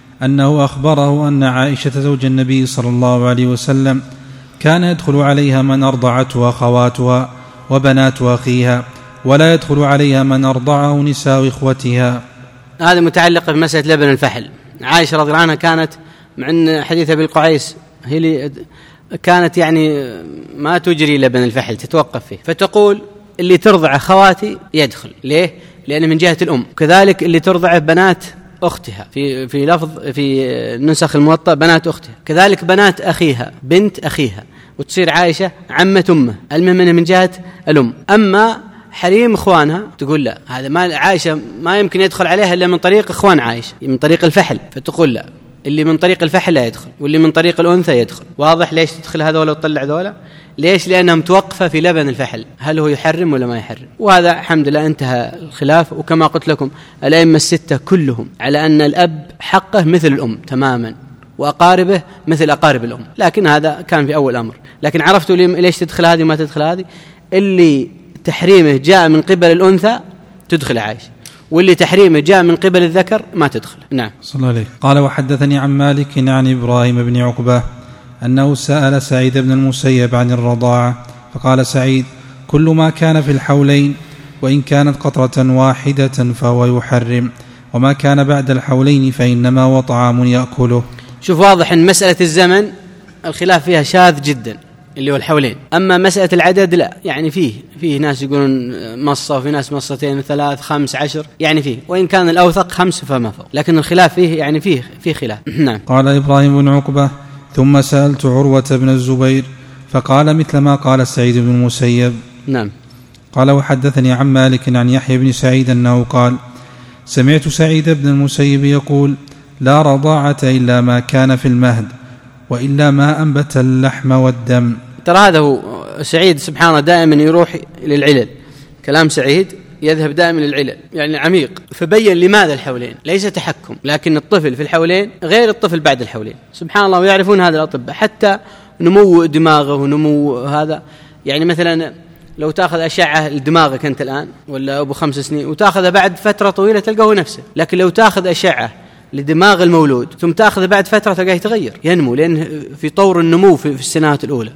[SPEAKER 2] أنه أخبره أن عائشة زوج النبي صلى الله عليه وسلم كان يدخل عليها من أرضعته أخواتها وبنات أخيها، ولا يدخل عليها من أرضعه نساء إخوتها.
[SPEAKER 1] هذا متعلق بمسألة لبن الفحل. عائشة رضي الله عنها كانت مع أن حديث أبي القعيس هي اللي كانت يعني ما تجري لبن الفحل تتوقف فيه، فتقول اللي ترضع أخواتي يدخل. ليه؟ لأن من جهة الأم. كذلك اللي ترضع بنات أختها في في لفظ في نسخ الموطأ بنات أختها، كذلك بنات أخيها بنت أخيها، وتصير عائشة عمة أمه، المهم من جهة الأم. أما حريم إخوانها تقول لا، هذا ما عائشة ما يمكن يدخل عليها إلا من طريق إخوان عائشة من طريق الفحل، فتقول لا اللي من طريق الفحل لا يدخل واللي من طريق الأنثى يدخل. واضح ليش تدخل هذولا وتطلع ذولا؟ ليش؟ لأنها متوقفة في لبن الفحل، هل هو يحرم ولا ما يحرم؟ وهذا الحمد لله انتهى الخلاف. وكما قلت لكم الأئمة الستة كلهم على أن الأب حقه مثل الأم تماما وأقاربه مثل أقارب الأم، لكن هذا كان في أول أمر. لكن عرفتوا ليش تدخل هذه وما تدخل هذه؟ اللي تحريمه جاء من قبل الأنثى تدخل عائشة، واللي تحريمه جاء من قبل الذكر ما تدخل. نعم.
[SPEAKER 2] صلى الله عليه. قال وحدثني عن مالك عن إبراهيم بن عقبة أنه سأل سعيد بن المسيب عن الرضاعة، فقال سعيد كل ما كان في الحولين وإن كانت قطرة واحدة فهو يحرم، وما كان بعد الحولين فإنما هو طعام يأكله.
[SPEAKER 1] شوف واضح أن مسألة الزمن الخلاف فيها شاذ جدا اللي هو الحولين. أما مسألة العدد لا، يعني فيه فيه ناس يقولون مصة وفي ناس مصتين ثلاث خمس عشر، يعني فيه، وإن كان الأوثق خمس فما فوق، لكن الخلاف فيه يعني فيه فيه خلاف. نعم.
[SPEAKER 2] قال إبراهيم بن عقبة ثم سألت عروة بن الزبير فقال مثل ما قال سعيد بن المسيب.
[SPEAKER 1] نعم.
[SPEAKER 2] قال وحدثني عن مالك عن يحيى بن سعيد أنه قال سمعت سعيد بن المسيب يقول لا رضاعة إلا ما كان في المهد وإلا ما أنبت اللحم والدم.
[SPEAKER 1] ترى هذا هو سعيد سبحان الله دائما يروح للعلل، كلام سعيد يذهب دائما للعلل يعني عميق، فبين لماذا الحولين، ليس تحكم، لكن الطفل في الحولين غير الطفل بعد الحولين سبحان الله. ويعرفون هذا الأطباء حتى نمو دماغه ونمو هذا، يعني مثلا لو تأخذ أشعة لدماغك أنت الآن ولا أبو خمس سنين وتأخذ بعد فترة طويلة تلقاه نفسه، لكن لو تأخذ أشعة لدماغ المولود ثم تأخذ بعد فترة تلقاه يتغير ينمو، لأن في طور النمو في السنوات الأولى.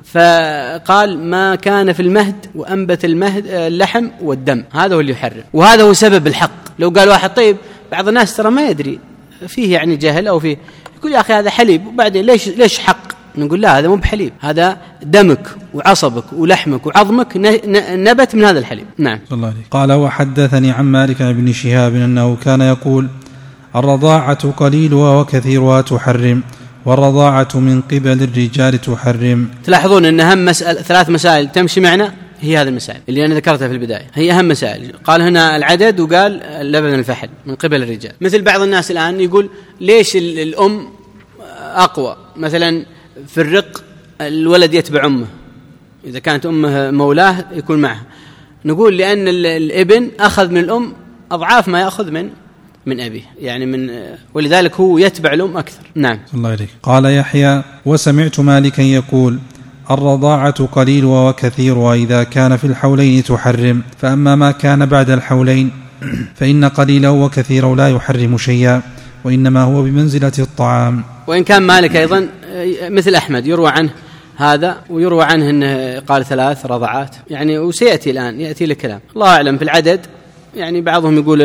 [SPEAKER 1] فقال ما كان في المهد وأنبت المهد اللحم والدم، هذا هو اللي يحرم، وهذا هو سبب الحق. لو قال واحد طيب بعض الناس ترى ما يدري فيه يعني جهل أو فيه يقول يا أخي هذا حليب وبعدين ليش ليش حق؟ نقول لا هذا مو بحليب، هذا دمك وعصبك ولحمك وعظمك نبت من هذا الحليب. نعم.
[SPEAKER 2] الله عليه. قال وحدثني عن مالك عن ابن شهاب أنه كان يقول الرضاعة قليلها وكثيرها تحرم، والرضاعة من قبل الرجال تحرم.
[SPEAKER 1] تلاحظون أن أهم مسألة ثلاث مسائل تمشي معنا هي هذه المسائل اللي أنا ذكرتها في البداية، هي أهم مسائل. قال هنا العدد وقال لبن الفحل من قبل الرجال. مثل بعض الناس الآن يقول ليش الأم أقوى؟ مثلا في الرق الولد يتبع أمه، إذا كانت أمه مولاه يكون معها. نقول لأن الابن أخذ من الأم أضعاف ما يأخذ من من أبيه، يعني من ولذلك هو يتبع الأم أكثر. نعم.
[SPEAKER 2] الله عليك. قال يحيى: وسمعت مالكا يقول: الرضاعة قليل وكثير، وإذا كان في الحولين تحرم، فأما ما كان بعد الحولين فإن قليله وكثيره لا يحرم شيئا، وإنما هو بمنزلة الطعام.
[SPEAKER 1] وإن كان مالك أيضا مثل أحمد يروى عنه هذا، ويروى عنه أنه قال ثلاث رضعات، يعني وسيأتي الآن يأتي الكلام الله أعلم في العدد. يعني بعضهم يقول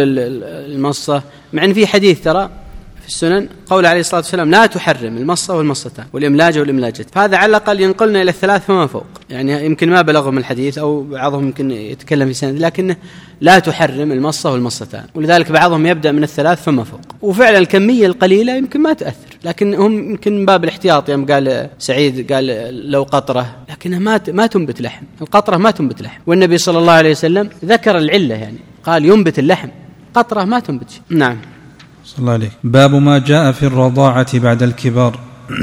[SPEAKER 1] المصة، مع أن في حديث ترى في السنن قول عليه الصلاة والسلام لا تحرم المصة والمصتان والإملاجة والإملاجة، فهذا على الأقل ينقلنا إلى الثلاث فما فوق. يعني يمكن ما بلغهم الحديث أو بعضهم يمكن يتكلم في سند، لكنه لا تحرم المصة والمصتان، ولذلك بعضهم يبدأ من الثلاث فما فوق. وفعلا الكمية القليلة يمكن ما تأثر، لكن هم يمكن من باب الاحتياط. يعني قال سعيد قال لو قطرة، لكنها ما ما تنبت لحم، القطرة ما تنبت لحم، والنبي صلى الله عليه وسلم ذكر العلة، يعني قال ينبت اللحم، قطرة ما تنبت شيء. نعم.
[SPEAKER 2] صلى الله عليه. باب ما جاء في الرضاعة بعد الكبر.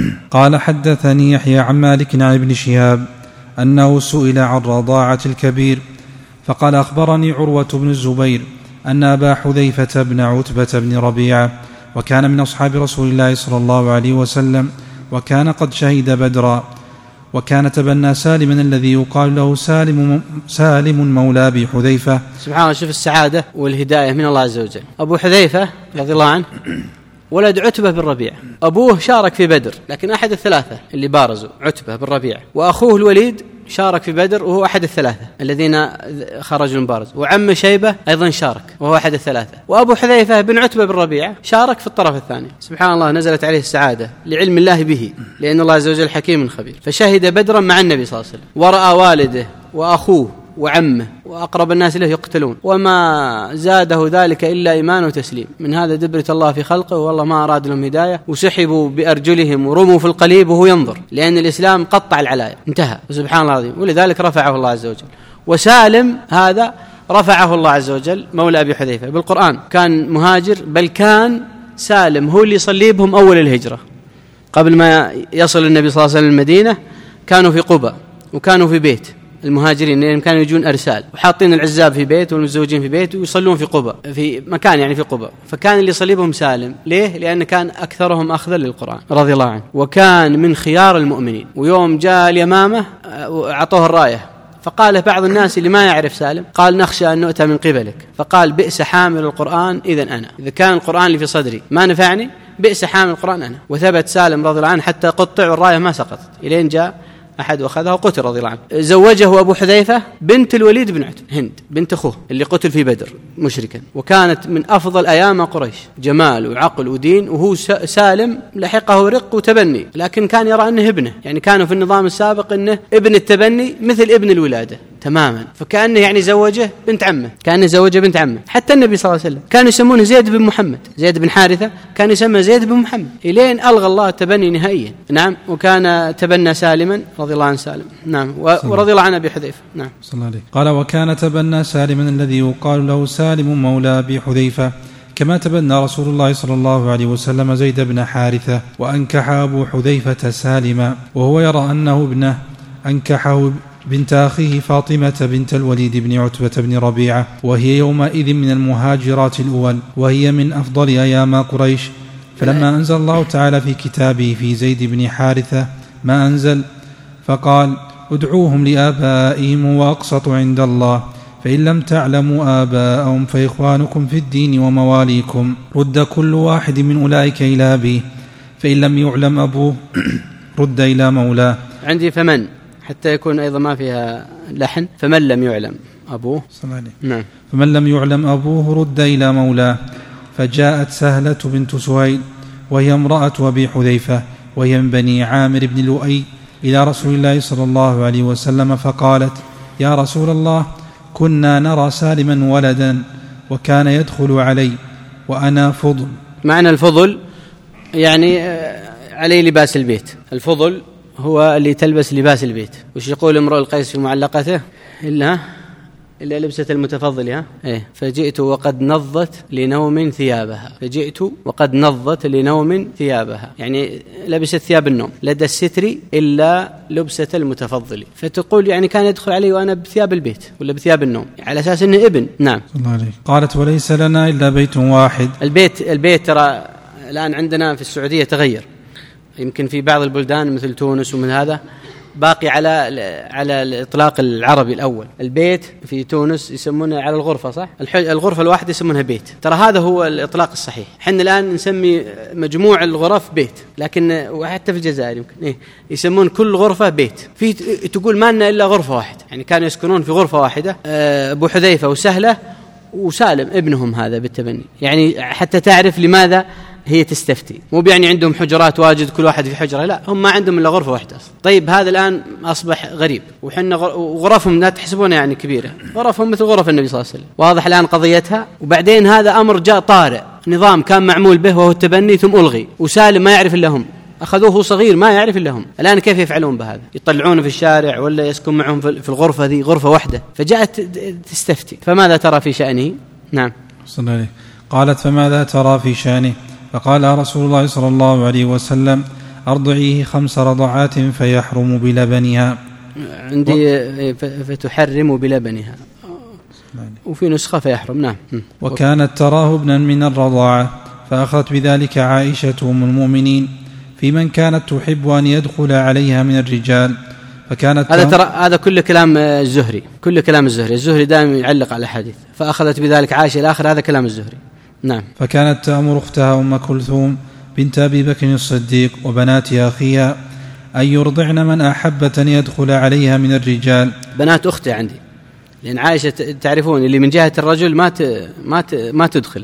[SPEAKER 2] قال حدثني يحيى عن مالك عن ابن شهاب أنه سئل عن رضاعة الكبير فقال: أخبرني عروة بن الزبير أن أبا حذيفة بن عتبة بن ربيعة، وكان من أصحاب رسول الله صلى الله عليه وسلم، وكان قد شهد بدرا، وكان تبنى سالما الذي يقال له سالم, سالم مولى أبي حذيفة.
[SPEAKER 1] سبحان الله، شوف السعادة والهداية من الله عز وجل. أبو حذيفة رضي الله عنه ولد عتبة بن ربيعة، أبوه شارك في بدر لكن أحد الثلاثة اللي بارزوا، عتبة بن ربيعة، وأخوه الوليد شارك في بدر وهو أحد الثلاثة الذين خرجوا المبارز، وعم شيبة أيضا شارك وهو أحد الثلاثة، وأبو حذيفة بن عتبة بن ربيعة شارك في الطرف الثاني. سبحان الله، نزلت عليه السعادة لعلم الله به، لأن الله عز وجل حكيم خبير، فشهد بدرا مع النبي صلى الله عليه وسلم، ورأى والده وأخوه وعمه وأقرب الناس له يقتلون، وما زاده ذلك إلا إيمان وتسليم. من هذا دبرة الله في خلقه، والله ما أراد لهم هداية، وسحبوا بأرجلهم ورموا في القليب وهو ينظر، لأن الإسلام قطع العلايا انتهى. سبحان الله العظيم، ولذلك رفعه الله عز وجل. وسالم هذا رفعه الله عز وجل مولى أبي حذيفة بالقرآن، كان مهاجر، بل كان سالم هو اللي يصلي بهم أول الهجرة قبل ما يصل النبي صلى الله عليه وسلم المدينة. كانوا في قباء وكانوا في بيت المهاجرين، لأنهم كانوا يجون أرسال وحاطين العزاب في بيت والمتزوجين في بيت ويصلون في قباء، في مكان يعني في قباء، فكان اللي يصليبهم سالم. ليه؟ لأن كان أكثرهم أخذا للقرآن رضي الله عنه، وكان من خيار المؤمنين. ويوم جاء اليمامة أعطوه الراية، فقال بعض الناس اللي ما يعرف سالم، قال نخشى أن نؤتى من قبلك، فقال بئس حامل القرآن إذن أنا، إذا كان القرآن اللي في صدري ما نفعني بئس حامل القرآن أنا. وثبت سالم رضي الله عنه حتى قطع والراية ما سقطت، إلين جاء أحد وأخذها وقتل رضي الله عنه. زوجه أبو حذيفة بنت الوليد بن عتبة، هند بنت أخوه اللي قتل في بدر مشركا، وكانت من أفضل أيام قريش، جمال وعقل ودين. وهو سالم لحقه رق وتبني، لكن كان يرى أنه ابنه، يعني كانوا في النظام السابق أنه ابن التبني مثل ابن الولادة تماما، فكأنه يعني زوجه بنت عمه، كأنه زوجه بنت عمه. حتى النبي صلى الله عليه وسلم كانوا يسمونه زيد بن محمد، زيد بن حارثة كان يسمى زيد بن محمد، إلين ألغى الله التبني نهائيا. نعم. وكان تبنى سالما رضي الله عن سالم. نعم. ورضي الله عن أبي حذيفة. نعم.
[SPEAKER 2] صلى الله عليه. قال: وكان تبنى سالما الذي يقال له سالم مولى أبي حذيفة، كما تبنى رسول الله صلى الله عليه وسلم زيد بن حارثة، وأنكح أبو حذيفة سالما، وهو يرى أنه ابنه، أنكحه بنت أخيه فاطمة بنت الوليد بن عتبة بن ربيعة، وهي يومئذ من المهاجرات الأول، وهي من أفضل أيام قريش. فلما أنزل الله تعالى في كتابه في زيد بن حارثة ما أنزل، فقال: ادعوهم لآبائهم وأقسط عند الله، فإن لم تعلموا آباءهم فإخوانكم في الدين ومواليكم، رد كل واحد من أولئك إلى أبيه، فإن لم يعلم أبوه رد إلى مولاه.
[SPEAKER 1] عندي فمن حتى يكون أيضا ما فيها لحن، فمن لم يعلم أبوه.
[SPEAKER 2] نعم. فمن لم يعلم أبوه رد إلى مولاه. فجاءت سهلة بنت سهيل وهي امرأة أبي حذيفة، وهي من بني عامر بن لؤي، إلى رسول الله صلى الله عليه وسلم، فقالت: يا رسول الله، كنا نرى سالما ولدا وكان يدخل علي وأنا فضل.
[SPEAKER 1] معنى الفضل يعني عليه لباس البيت. الفضل هو اللي تلبس لباس البيت. وش يقول امرؤ القيس في معلقته؟ إلا إلا لبسة المتفضل. ها إيه فجئت وقد نضت لنوم ثيابها. فجئت وقد نضت لنوم ثيابها، يعني لبست ثياب النوم لدى الستر إلا لبسة المتفضل. فتقول يعني كان يدخل علي وأنا بثياب البيت ولا بثياب النوم على أساس إنه ابن. نعم.
[SPEAKER 2] الله عليك. قالت وليس لنا إلا بيت واحد.
[SPEAKER 1] البيت البيت ترى الآن عندنا في السعودية تغير، يمكن في بعض البلدان مثل تونس ومن هذا باقي على على الإطلاق العربي الأول. البيت في تونس يسمونه على الغرفة، صح؟ الغرفة الواحدة يسمونها بيت. ترى هذا هو الإطلاق الصحيح. حنا الآن نسمي مجموع الغرف بيت، لكن وحتى في الجزائر يمكن إيه يسمون كل غرفة بيت. في تقول ما لنا إلا غرفة واحدة، يعني كانوا يسكنون في غرفة واحدة، أبو حذيفة وسهلة وسالم ابنهم هذا بالتبني، يعني حتى تعرف لماذا هي تستفتي. مو يعني عندهم حجرات واجد كل واحد في حجرة، لا، هم ما عندهم إلا غرفة واحدة. طيب هذا الآن أصبح غريب، وحنا غرفهم لا تحسبونها يعني كبيرة، غرفهم مثل غرف النبي صلى الله عليه وسلم. واضح الآن قضيتها. وبعدين هذا أمر جاء طارئ، نظام كان معمول به وهو التبني ثم ألغي، وسالم ما يعرف إلا هم، أخذوه صغير ما يعرف إلا هم. الآن كيف يفعلون بهذا؟ يطلعونه في الشارع ولا يسكن معهم في الغرفة ذي غرفة واحدة؟ فجاءت تستفتي. فماذا ترى في شأنه؟ نعم.
[SPEAKER 2] صلى عليه. قالت فماذا ترى في شأنه؟ فقال رسول الله صلى الله عليه وسلم أرضعيه خمس رضعات فيحرم بلبنها.
[SPEAKER 1] عندي فتحرم بلبنها، وفي نسخة فيحرم. نعم.
[SPEAKER 2] وكانت تراه ابنا من الرضاعة، فأخذت بذلك عائشة أم المؤمنين في من كانت تحب أن يدخل عليها من الرجال. فكانت
[SPEAKER 1] هذا ترى هذا كل كلام الزهري، كل كلام الزهري. الزهري دائما يعلق على حديث فأخذت بذلك عائشة الآخر، هذا كلام الزهري. نعم.
[SPEAKER 2] فكانت تأمر أختها أم كلثوم بنت أبي بكر الصديق وبنات أخيها أن يرضعن من أحبت أن يدخل عليها من الرجال.
[SPEAKER 1] بنات أختها عندي، لأن عائشة تعرفون اللي من جهة الرجل ما ما ما تدخل،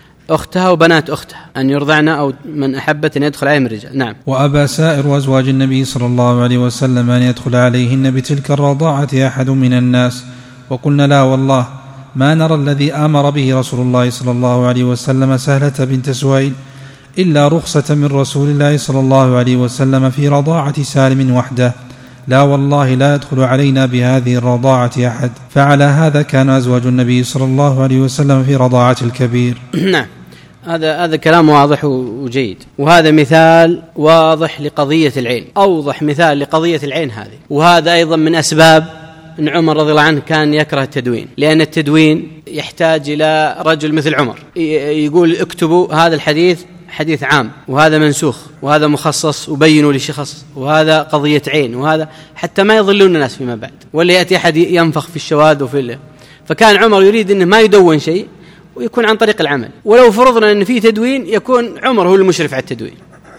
[SPEAKER 1] أختها وبنات أختها أن يرضعن أو من أحبت أن يدخل عليها من الرجال. نعم.
[SPEAKER 2] وأبى سائر أزواج النبي صلى الله عليه وسلم أن يدخل عليهن بتلك الرضاعة أحد من الناس، وقلنا لا والله ما نرى الذي آمر به رسول الله صلى الله عليه وسلم سهلة بنت سهيل إلا رخصة من رسول الله صلى الله عليه وسلم في رضاعة سالم وحده، لا والله لا يدخل علينا بهذه الرضاعة أحد. فعلى هذا كان أزواج النبي صلى الله عليه وسلم في رضاعة الكبير.
[SPEAKER 1] نعم. هذا هذا كلام واضح وجيد، وهذا مثال واضح لقضية العين، أوضح مثال لقضية العين هذه. وهذا أيضا من أسباب أن عمر رضي الله عنه كان يكره التدوين، لأن التدوين يحتاج إلى رجل مثل عمر يقول اكتبوا هذا الحديث حديث عام، وهذا منسوخ، وهذا مخصص، وبينوا لشخص، وهذا قضية عين، وهذا حتى ما يضلون الناس فيما بعد، ولا يأتي أحد ينفخ في الشواذ وفي الله. فكان عمر يريد أنه ما يدون شيء ويكون عن طريق العمل. ولو فرضنا أن في تدوين يكون عمر هو المشرف على التدوين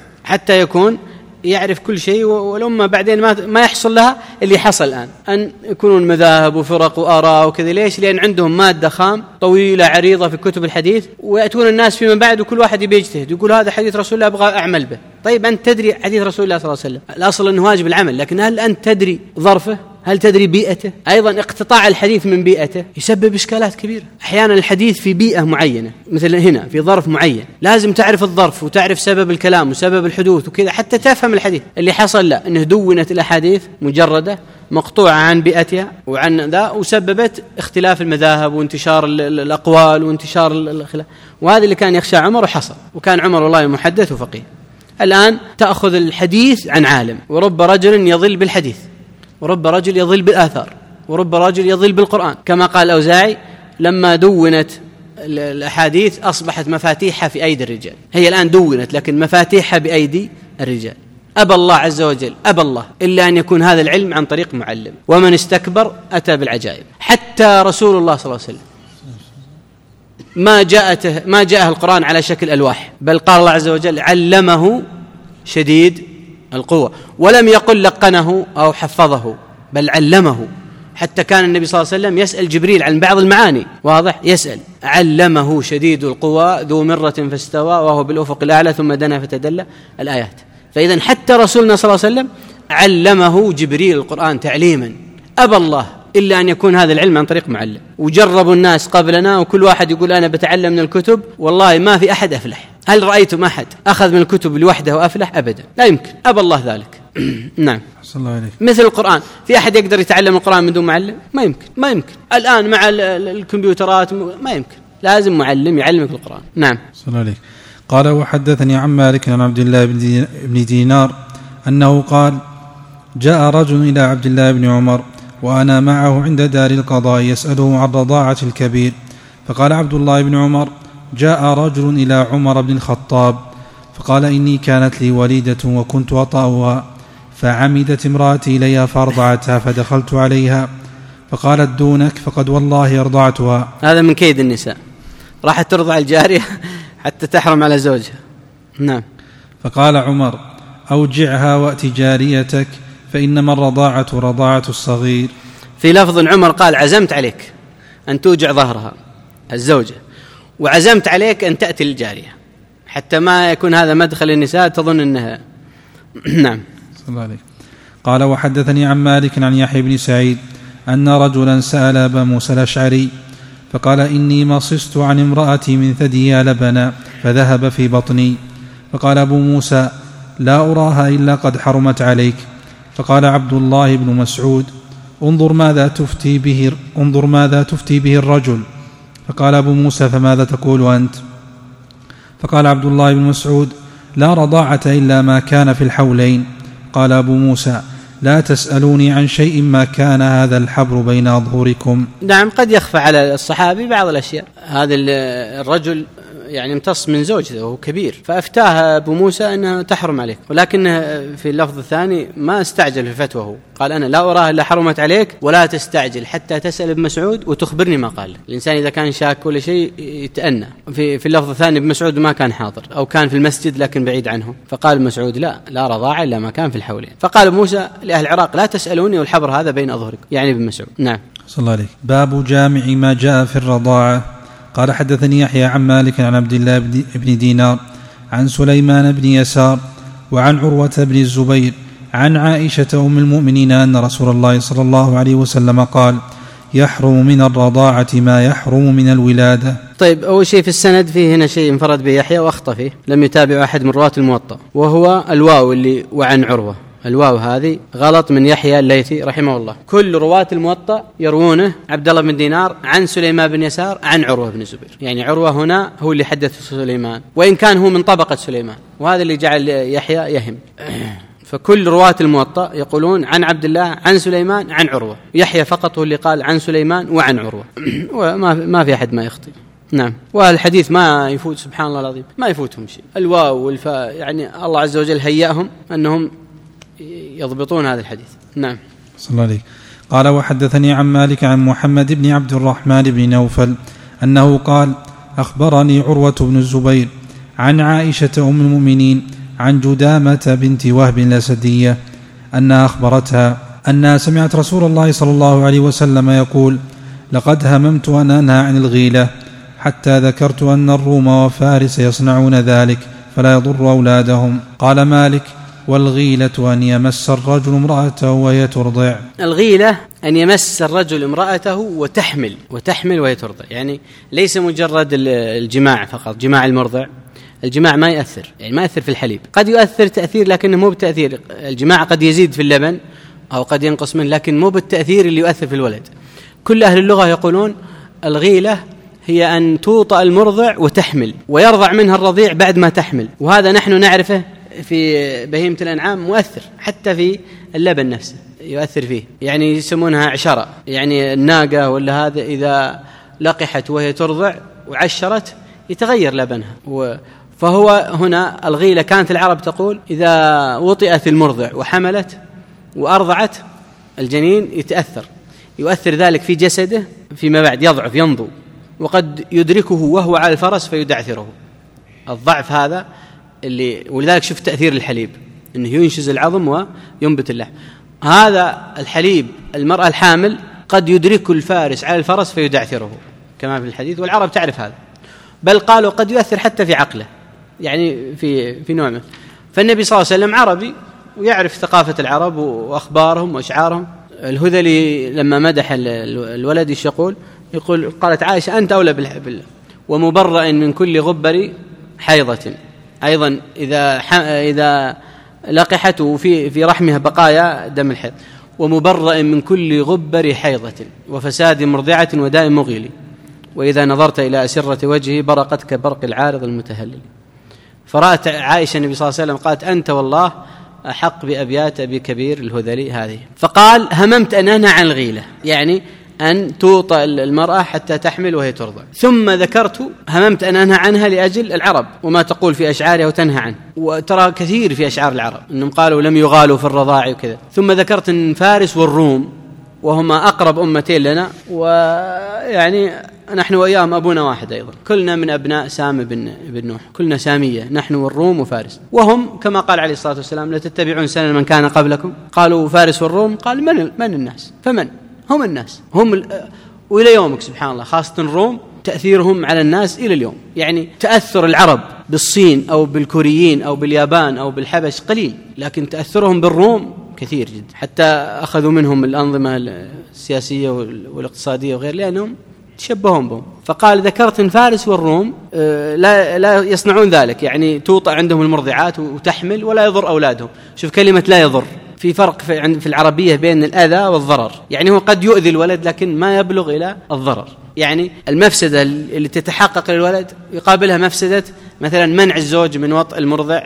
[SPEAKER 1] حتى يكون يعرف كل شيء، ولما بعدين ما ما يحصل لها اللي حصل الآن، أن يكونون مذاهب وفرق وآراء وكذا. ليش؟ لأن عندهم مادة خام طويلة عريضة في كتب الحديث، ويأتون الناس فيما بعد وكل واحد يبي يجتهد يقول هذا حديث رسول الله أبغى أعمل به. طيب أنت تدري حديث رسول الله صلى الله عليه وسلم الأصل أنه واجب العمل، لكن هل أنت تدري ظرفه؟ هل تدري بيئته؟ أيضا اقتطاع الحديث من بيئته يسبب إشكالات كبيرة. أحيانا الحديث في بيئة معينة، مثل هنا في ظرف معين، لازم تعرف الظرف وتعرف سبب الكلام وسبب الحدوث وكذا حتى تفهم الحديث. اللي حصل لا أنه دونت الأحاديث مجردة مقطوعة عن بيئتها وعن ذا، وسببت اختلاف المذاهب وانتشار الأقوال وانتشار الخلاف، وهذا اللي كان يخشى عمر وحصل. وكان عمر والله محدث وفقيه. الآن تأخذ الحديث عن عالم، ورب رجل يضل بالحديث، ورب رجل يضل بالآثار، ورب رجل يضل بالقرآن، كما قال الأوزاعي لما دونت الأحاديث أصبحت مفاتيحها في أيدي الرجال. هي الآن دونت لكن مفاتيحها بأيدي الرجال. أبى الله عز وجل أبى الله إلا أن يكون هذا العلم عن طريق معلم، ومن استكبر أتى بالعجائب. حتى رسول الله صلى الله عليه وسلم ما جاءته ما جاءه القرآن على شكل ألواح، بل قال الله عز وجل علمه شديد القوة، ولم يقل لقنه أو حفظه، بل علمه. حتى كان النبي صلى الله عليه وسلم يسأل جبريل عن بعض المعاني، واضح، يسأل علمه شديد القوى ذو مرة فاستوى وهو بالأفق الأعلى ثم دنا فتدلى الآيات. فإذا حتى رسولنا صلى الله عليه وسلم علمه جبريل القرآن تعليما. أبى الله إلا أن يكون هذا العلم عن طريق معلم. وجربوا الناس قبلنا وكل واحد يقول أنا بتعلم من الكتب، والله ما في أحد أفلح. هل رأيتم أحد أخذ من الكتب لوحده وأفلح؟ أبدا، لا يمكن، أبى الله ذلك. نعم.
[SPEAKER 2] صلى الله عليه.
[SPEAKER 1] مثل القرآن، في أحد يقدر يتعلم القرآن من دون معلم؟ ما يمكن، ما يمكن. الآن مع الكمبيوترات ما يمكن، لازم معلم يعلمك القرآن. نعم.
[SPEAKER 2] صلى الله عليه. قال وحدثني عن مالك عن عبد الله بن دينار أنه قال جاء رجل إلى عبد الله بن عمر وأنا معه عند دار القضاء يسأله عن رضاعة الكبير، فقال عبد الله بن عمر جاء رجل إلى عمر بن الخطاب فقال إني كانت لي وليدة وكنت أطأها فعمدت امرأتي إليها فأرضعتها فدخلت عليها فقالت دونك فقد والله أرضعتها.
[SPEAKER 1] هذا من كيد النساء، راحت ترضع الجارية حتى تحرم على زوجها. نعم.
[SPEAKER 2] فقال عمر أوجعها وأت جاريتك فإنما الرضاعة رضاعة الصغير.
[SPEAKER 1] في لفظ عمر قال عزمت عليك أن توجع ظهرها الزوجة، وعزمت عليك أن تأتي الجارية، حتى ما يكون هذا مدخل النساء تظن أنها. نعم.
[SPEAKER 2] صلى الله عليه. قال وحدثني عن مالك عن يحيى بن سعيد أن رجلا سأل أبا موسى الأشعري فقال إني مصست عن امرأتي من ثديها لبنا فذهب في بطني، فقال أبو موسى لا أراها إلا قد حرمت عليك. فقال عبد الله بن مسعود انظر ماذا تفتي به, انظر ماذا تفتي به الرجل. فقال أبو موسى فماذا تقول أنت؟ فقال عبد الله بن مسعود لا رضاعة إلا ما كان في الحولين. قال أبو موسى لا تسألوني عن شيء ما كان هذا الحبر بين أظهركم.
[SPEAKER 1] نعم، قد يخفى على الصحابي بعض الأشياء. هذا الرجل يعني امتص من زوجته وهو كبير، فأفتاها أبو موسى أنها تحرم عليك، ولكن في اللفظ الثاني ما استعجل في فتوه، قال أنا لا أراها إلا حرمت عليك ولا تستعجل حتى تسأل ابن مسعود وتخبرني ما قال. الإنسان إذا كان شاك كل شيء يتأنى. في, في اللفظ الثاني ابن مسعود ما كان حاضر أو كان في المسجد لكن بعيد عنه، فقال ابن مسعود لا لا رضاعة إلا ما كان في الحولين. فقال ابو موسى لأهل العراق لا تسألوني والحبر هذا بين أظهركم، يعني ابن مسعود. نعم.
[SPEAKER 2] صلى الله عليه. باب جامع ما جاء في الرضاعة. قال حدثني يحيى عن مالك عن عبد الله بن دينار عن سليمان بن يسار وعن عروة بن الزبير عن عائشة أم المؤمنين أن رسول الله صلى الله عليه وسلم قال يحرم من الرضاعة ما يحرم من الولادة.
[SPEAKER 1] طيب، أول شيء في السند فيه هنا شيء انفرد به يحيى وأخطأ فيه، لم يتابع أحد من رواة الموطأ، وهو الواو اللي وعن عروة. الواو هذه غلط من يحيى الليثي رحمه الله. كل رواة الموطأ يروونه عبد الله بن دينار عن سليمان بن يسار عن عروة بن الزبير، يعني عروة هنا هو اللي حدث سليمان، وإن كان هو من طبقة سليمان، وهذا اللي جعل يحيى يهم. فكل رواة الموطأ يقولون عن عبد الله عن سليمان عن عروة، يحيى فقط هو اللي قال عن سليمان وعن عروة. وما ما في أحد ما يخطئ. نعم. والحديث ما يفوت، سبحان الله العظيم، ما يفوتهم شيء. الواو والفاء يعني الله عز وجل هيأهم أنهم يضبطون هذا الحديث. نعم.
[SPEAKER 2] صلى الله عليه. قال وحدثني عن مالك عن محمد بن عبد الرحمن بن نوفل أنه قال أخبرني عروة بن الزبير عن عائشة أم المؤمنين عن جدامة بنت وهب الأسدية أنها أخبرتها أنها سمعت رسول الله صلى الله عليه وسلم يقول لقد هممت أن أنهى عن الغيلة حتى ذكرت أن الروم وفارس يصنعون ذلك فلا يضر أولادهم. قال مالك والغيلة أن يمس الرجل امرأته وهي ترضع.
[SPEAKER 1] الغيلة أن يمس الرجل امرأته وتحمل وتحمل وهي ترضع، يعني ليس مجرد الجماع فقط، جماع المرضع. الجماع ما يأثر، يعني ما يأثر في الحليب، قد يؤثر تأثير لكنه مو بتأثير. الجماع قد يزيد في اللبن أو قد ينقص منه، لكن مو بالتأثير اللي يؤثر في الولد. كل أهل اللغة يقولون الغيلة هي أن توطأ المرضع وتحمل ويرضع منها الرضيع بعد ما تحمل، وهذا نحن نعرفه في بهيمة الأنعام مؤثر، حتى في اللبن نفسه يؤثر فيه، يعني يسمونها عشرة، يعني الناقة ولا هذا إذا لقحت وهي ترضع وعشرت يتغير لبنها. فهو هنا الغيلة كانت العرب تقول إذا وطئت المرضع وحملت وأرضعت الجنين يتأثر، يؤثر ذلك في جسده، فيما بعد يضعف ينضو، وقد يدركه وهو على الفرس فيدعثره. الضعف هذا اللي، ولذلك شوف تأثير الحليب أنه ينشز العظم وينبت اللحم. هذا الحليب المرأة الحامل قد يدرك الفارس على الفرس فيدعثره كما في الحديث، والعرب تعرف هذا، بل قالوا قد يؤثر حتى في عقله، يعني في في نوعه. فالنبي صلى الله عليه وسلم عربي ويعرف ثقافة العرب وأخبارهم وأشعارهم. الهذلي لما مدح الولد يقول يقول قالت عائشة أنت أولى بالله ومبرأ من كل غبر حيضة أيضا إذا إذا لقحته في في رحمها بقايا دم الحيض، ومبرأ من كل غبر حيضة وفساد مرضعة وداء مغيل، وإذا نظرت إلى أسرة وجهه برقت كبرق العارض المتهلل. فرأت عائشة النبي صلى الله عليه وسلم قالت أنت والله أحق بأبيات أبي كبير الهذلي هذه. فقال هممت أن أنهى عن الغيلة، يعني أن توطأ المرأة حتى تحمل وهي ترضع. ثم ذكرت هممت أن أنهى عنها لأجل العرب وما تقول في أشعارها وتنهى عنه، وترى كثير في أشعار العرب أنهم قالوا لم يغالوا في الرضاع وكذا. ثم ذكرت أن فارس والروم وهما أقرب أمتين لنا، ويعني نحن وإياهم أبونا واحد أيضا، كلنا من أبناء سام بن, بن نوح، كلنا سامية نحن والروم وفارس، وهم كما قال عليه الصلاة والسلام لتتبعون سنن من كان قبلكم. قالوا فارس والروم، قال من, من الناس؟ فمن هم الناس؟ هم ال... وإلى يومك سبحان الله خاصة الروم تأثيرهم على الناس إلى اليوم. يعني تأثر العرب بالصين أو بالكوريين أو باليابان أو بالحبش قليل، لكن تأثرهم بالروم كثير جدا، حتى أخذوا منهم الأنظمة السياسية والاقتصادية وغير، لأنهم تشبهون بهم. فقال ذكرت فارس والروم لا لا يصنعون ذلك، يعني توطأ عندهم المرضعات وتحمل ولا يضر أولادهم. شوف كلمة لا يضر، في فرق في العربية بين الأذى والضرر، يعني هو قد يؤذي الولد لكن ما يبلغ إلى الضرر. يعني المفسدة اللي تتحقق للولد يقابلها مفسدة مثلا منع الزوج من وطء المرضع،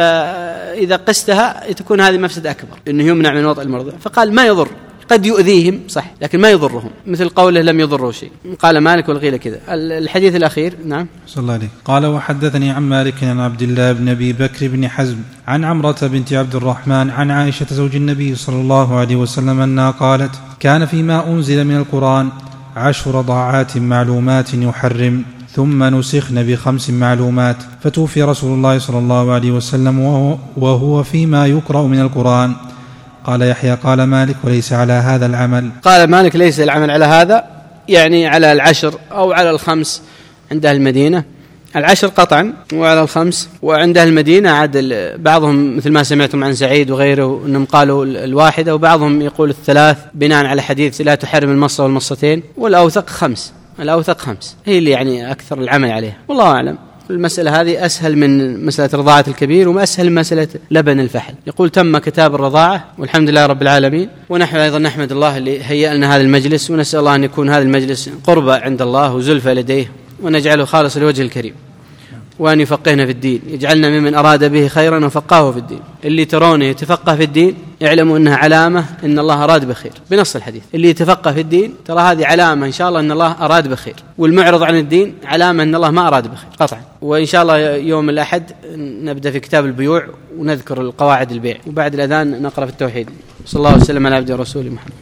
[SPEAKER 1] فإذا قستها تكون هذه مفسدة أكبر إنه يمنع من وطء المرضع. فقال ما يضر، قد يؤذيهم صح لكن ما يضرهم، مثل قوله لم يضروا شيء. قال مالك والغيلة كذا. الحديث الأخير نعم
[SPEAKER 2] صلى الله عليه. قال وحدثني عن مالك عن عبد الله بن أبي بكر بن حزم عن عمرة بنت عبد الرحمن عن عائشة زوج النبي صلى الله عليه وسلم أنها قالت كان فيما أنزل من القرآن عشر رضاعات معلومات يحرم ثم نسخن بخمس معلومات، فتوفي رسول الله صلى الله عليه وسلم وهو فيما يقرأ من القرآن. قال يحيى قال مالك وليس على هذا العمل.
[SPEAKER 1] قال مالك ليس العمل على هذا، يعني على العشر أو على الخمس عند أهل المدينة، العشر قطعا وعلى الخمس. وعند أهل المدينة عاد بعضهم مثل ما سمعتم عن سعيد وغيره أنهم قالوا الواحدة، وبعضهم يقول الثلاث بناء على حديث لا تحرم المصة والمصتين، والأوثق خمس، الأوثق خمس هي اللي يعني أكثر العمل عليها، والله أعلم. المسألة هذه أسهل من مسألة رضاعة الكبير وأسهل من مسألة لبن الفحل. يقول تم كتاب الرضاعة والحمد لله رب العالمين، ونحن أيضا نحمد الله اللي هيأ لنا هذا المجلس، ونسأل الله أن يكون هذا المجلس قربة عند الله وزلفة لديه، ونجعله خالص لوجه الكريم، وأن يفقهنا في الدين، يجعلنا ممن أراد به خيرا وفقهه في الدين. اللي ترونه يتفقه في الدين يعلموا أنها علامة إن الله أراد بخير، بنص الحديث اللي يتفقه في الدين ترى هذه علامة إن شاء الله أن الله أراد بخير، والمعرض عن الدين علامة أن الله ما أراد بخير قطعا. وإن شاء الله يوم الأحد نبدأ في كتاب البيوع ونذكر القواعد البيع، وبعد الأذان نقرأ في التوحيد. صلى الله وسلم على عبده ورسوله محمد.